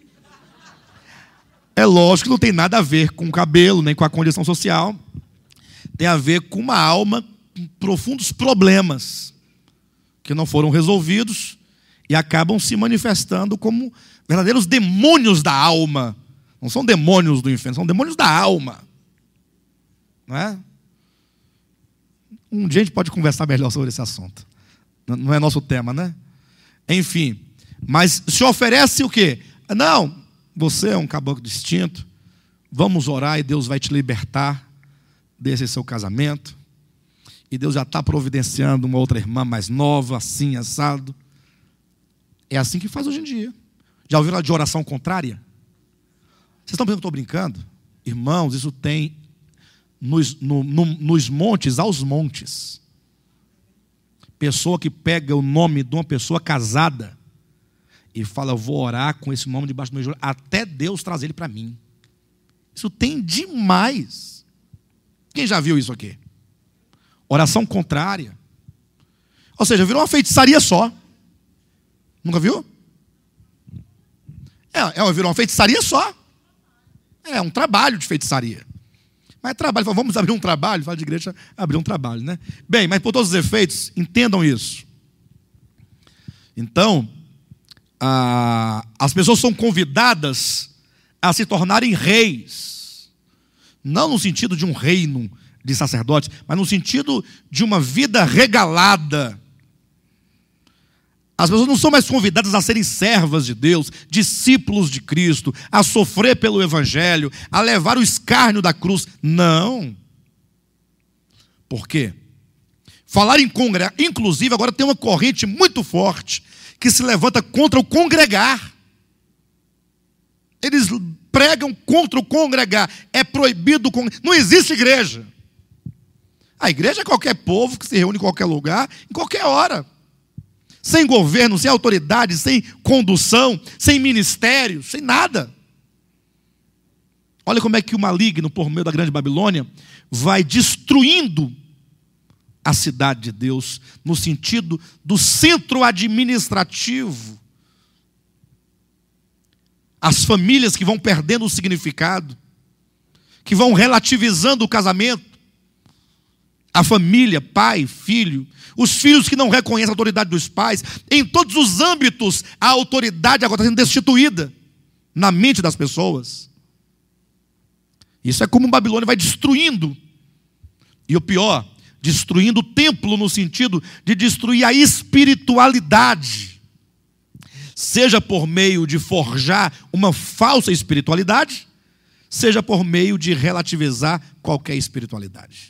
É lógico que não tem nada a ver com o cabelo, nem com a condição social. Tem a ver com uma alma com profundos problemas que não foram resolvidos e acabam se manifestando como verdadeiros demônios da alma. Não são demônios do inferno, são demônios da alma. Não é? Um dia a gente pode conversar melhor sobre esse assunto. Não é nosso tema, né? Enfim, mas se oferece o quê? Não, você é um caboclo distinto, vamos orar e Deus vai te libertar desse seu casamento. E Deus já está providenciando uma outra irmã mais nova, assim, assado. É assim que faz hoje em dia. Já ouviram de oração contrária? Vocês estão pensando que eu estou brincando? Irmãos, isso tem nos montes aos montes. Pessoa que pega o nome de uma pessoa casada e fala, eu vou orar com esse nome debaixo do meu joelho, até Deus trazer ele para mim. Isso tem demais. Quem já viu isso aqui? Oração contrária. Ou seja, virou uma feitiçaria só. Nunca viu? Virou uma feitiçaria só. É um trabalho de feitiçaria. Mas trabalho, vamos abrir um trabalho, fala de igreja, abrir um trabalho, né? Bem, mas por todos os efeitos, entendam isso. Então, as pessoas são convidadas a se tornarem reis. Não no sentido de um reino de sacerdotes, mas no sentido de uma vida regalada. As pessoas não são mais convidadas a serem servas de Deus, discípulos de Cristo, a sofrer pelo Evangelho, a levar o escárnio da cruz. Não. Por quê? Falar em congregar, inclusive agora tem uma corrente muito forte que se levanta contra o congregar. Eles pregam contra o congregar. É proibido congregar. Não existe igreja. A igreja é qualquer povo que se reúne em qualquer lugar, em qualquer hora. Sem governo, sem autoridade, sem condução, sem ministério, sem nada. Olha como é que o maligno, por meio da grande Babilônia, vai destruindo a cidade de Deus, no sentido do centro administrativo. As famílias que vão perdendo o significado, que vão relativizando o casamento, a família, pai, filho, os filhos que não reconhecem a autoridade dos pais, em todos os âmbitos, a autoridade agora está sendo destituída na mente das pessoas. Isso é como Babilônia vai destruindo, e o pior, destruindo o templo no sentido de destruir a espiritualidade, seja por meio de forjar uma falsa espiritualidade, seja por meio de relativizar qualquer espiritualidade.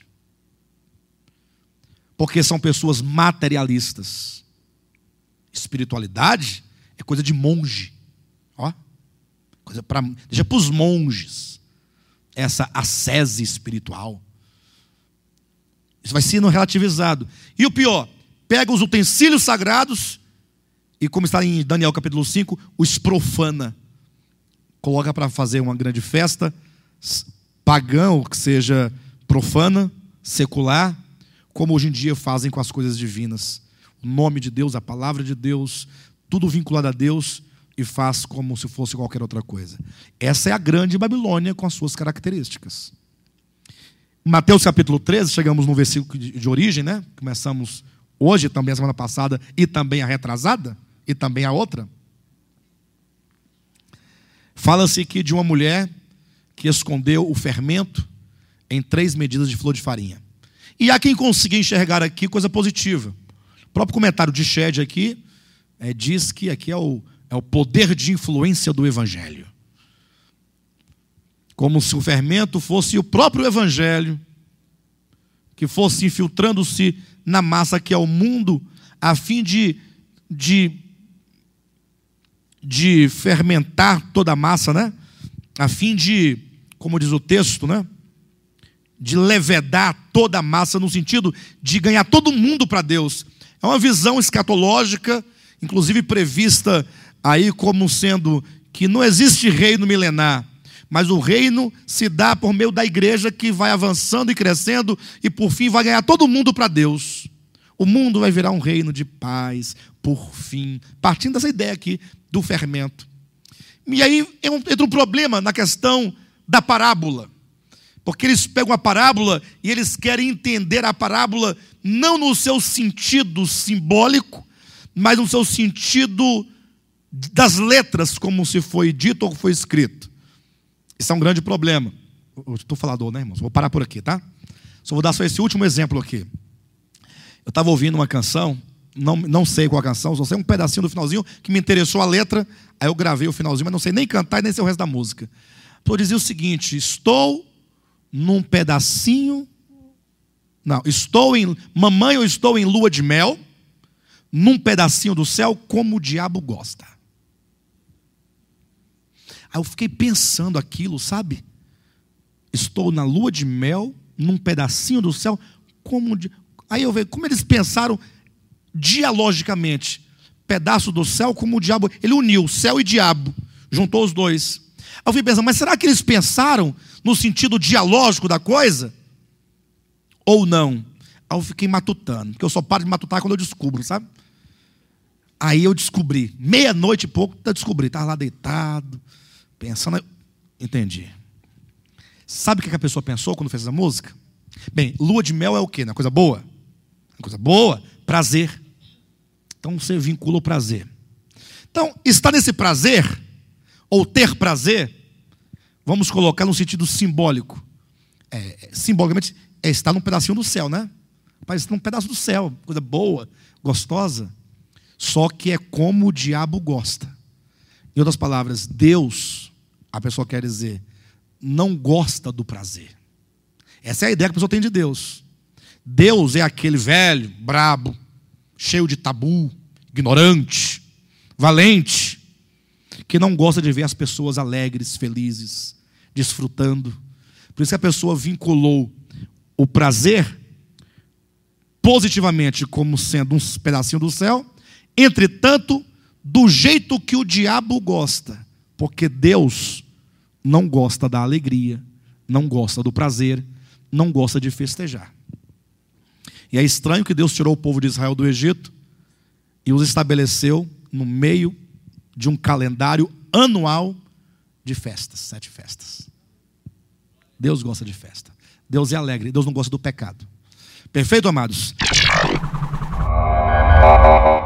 Porque são pessoas materialistas. Espiritualidade é coisa de monge. Ó, deixa para os monges essa ascese espiritual. Isso vai sendo relativizado. E o pior, pega os utensílios sagrados e, como está em Daniel capítulo 5, os profana. Coloca para fazer uma grande festa pagã, ou que seja profana, secular, como hoje em dia fazem com as coisas divinas. O nome de Deus, a palavra de Deus, tudo vinculado a Deus, e faz como se fosse qualquer outra coisa. Essa é a grande Babilônia com as suas características. Mateus capítulo 13, chegamos no versículo de origem, né? Começamos hoje, também a semana passada, e também a retrasada, e também a outra. Fala-se aqui de uma mulher que escondeu o fermento em 3 medidas de flor de farinha. E há quem consiga enxergar aqui coisa positiva. O próprio comentário de Shed aqui diz que aqui é o poder de influência do Evangelho. Como se o fermento fosse o próprio Evangelho, que fosse infiltrando-se na massa que é o mundo, a fim de fermentar toda a massa, né? A fim de, como diz o texto, né? De levedar toda a massa, no sentido de ganhar todo mundo para Deus. É uma visão escatológica, inclusive prevista aí como sendo que não existe reino milenar, mas o reino se dá por meio da igreja que vai avançando e crescendo e por fim vai ganhar todo mundo para Deus. O mundo vai virar um reino de paz, por fim, partindo dessa ideia aqui do fermento. E aí entra um problema na questão da parábola. Porque eles pegam a parábola e eles querem entender a parábola não no seu sentido simbólico, mas no seu sentido das letras, como se foi dito ou foi escrito. Isso é um grande problema. Eu estou falador, né, irmãos? Vou parar por aqui, tá? Só vou dar só esse último exemplo aqui. Eu estava ouvindo uma canção, não sei qual a canção, só sei um pedacinho do finalzinho que me interessou a letra, aí eu gravei o finalzinho, mas não sei nem cantar e nem sei o resto da música. Então dizia o seguinte: mamãe, eu estou em lua de mel, num pedacinho do céu, como o diabo gosta. Aí eu fiquei pensando aquilo, sabe? Estou na lua de mel, num pedacinho do céu. Aí eu vejo como eles pensaram dialogicamente. Pedaço do céu, como o diabo. Ele uniu céu e diabo, juntou os dois. Aí eu fui pensando, mas será que eles pensaram no sentido dialógico da coisa? Ou não? Aí eu fiquei matutando, porque eu só paro de matutar quando eu descubro, sabe? Aí eu descobri, meia-noite e pouco, eu descobri, estava lá deitado, pensando, entendi. Sabe o que a pessoa pensou quando fez essa música? Bem, lua de mel é o quê? Uma coisa boa? Uma coisa boa? Prazer. Então você vincula o prazer. Então, estar nesse prazer, ou ter prazer, vamos colocar no sentido simbólico. Simbolicamente, é estar num pedacinho do céu, né? Parece num pedaço do céu, coisa boa, gostosa. Só que é como o diabo gosta. Em outras palavras, Deus, a pessoa quer dizer, não gosta do prazer. Essa é a ideia que a pessoa tem de Deus. Deus é aquele velho, brabo, cheio de tabu, ignorante, valente, que não gosta de ver as pessoas alegres, felizes, desfrutando. Por isso que a pessoa vinculou o prazer positivamente como sendo um pedacinho do céu, entretanto, do jeito que o diabo gosta, porque Deus não gosta da alegria, não gosta do prazer, não gosta de festejar. E é estranho que Deus tirou o povo de Israel do Egito e os estabeleceu no meio de um calendário anual de festas, 7 festas. Deus gosta de festa. Deus é alegre, Deus não gosta do pecado. Perfeito, amados?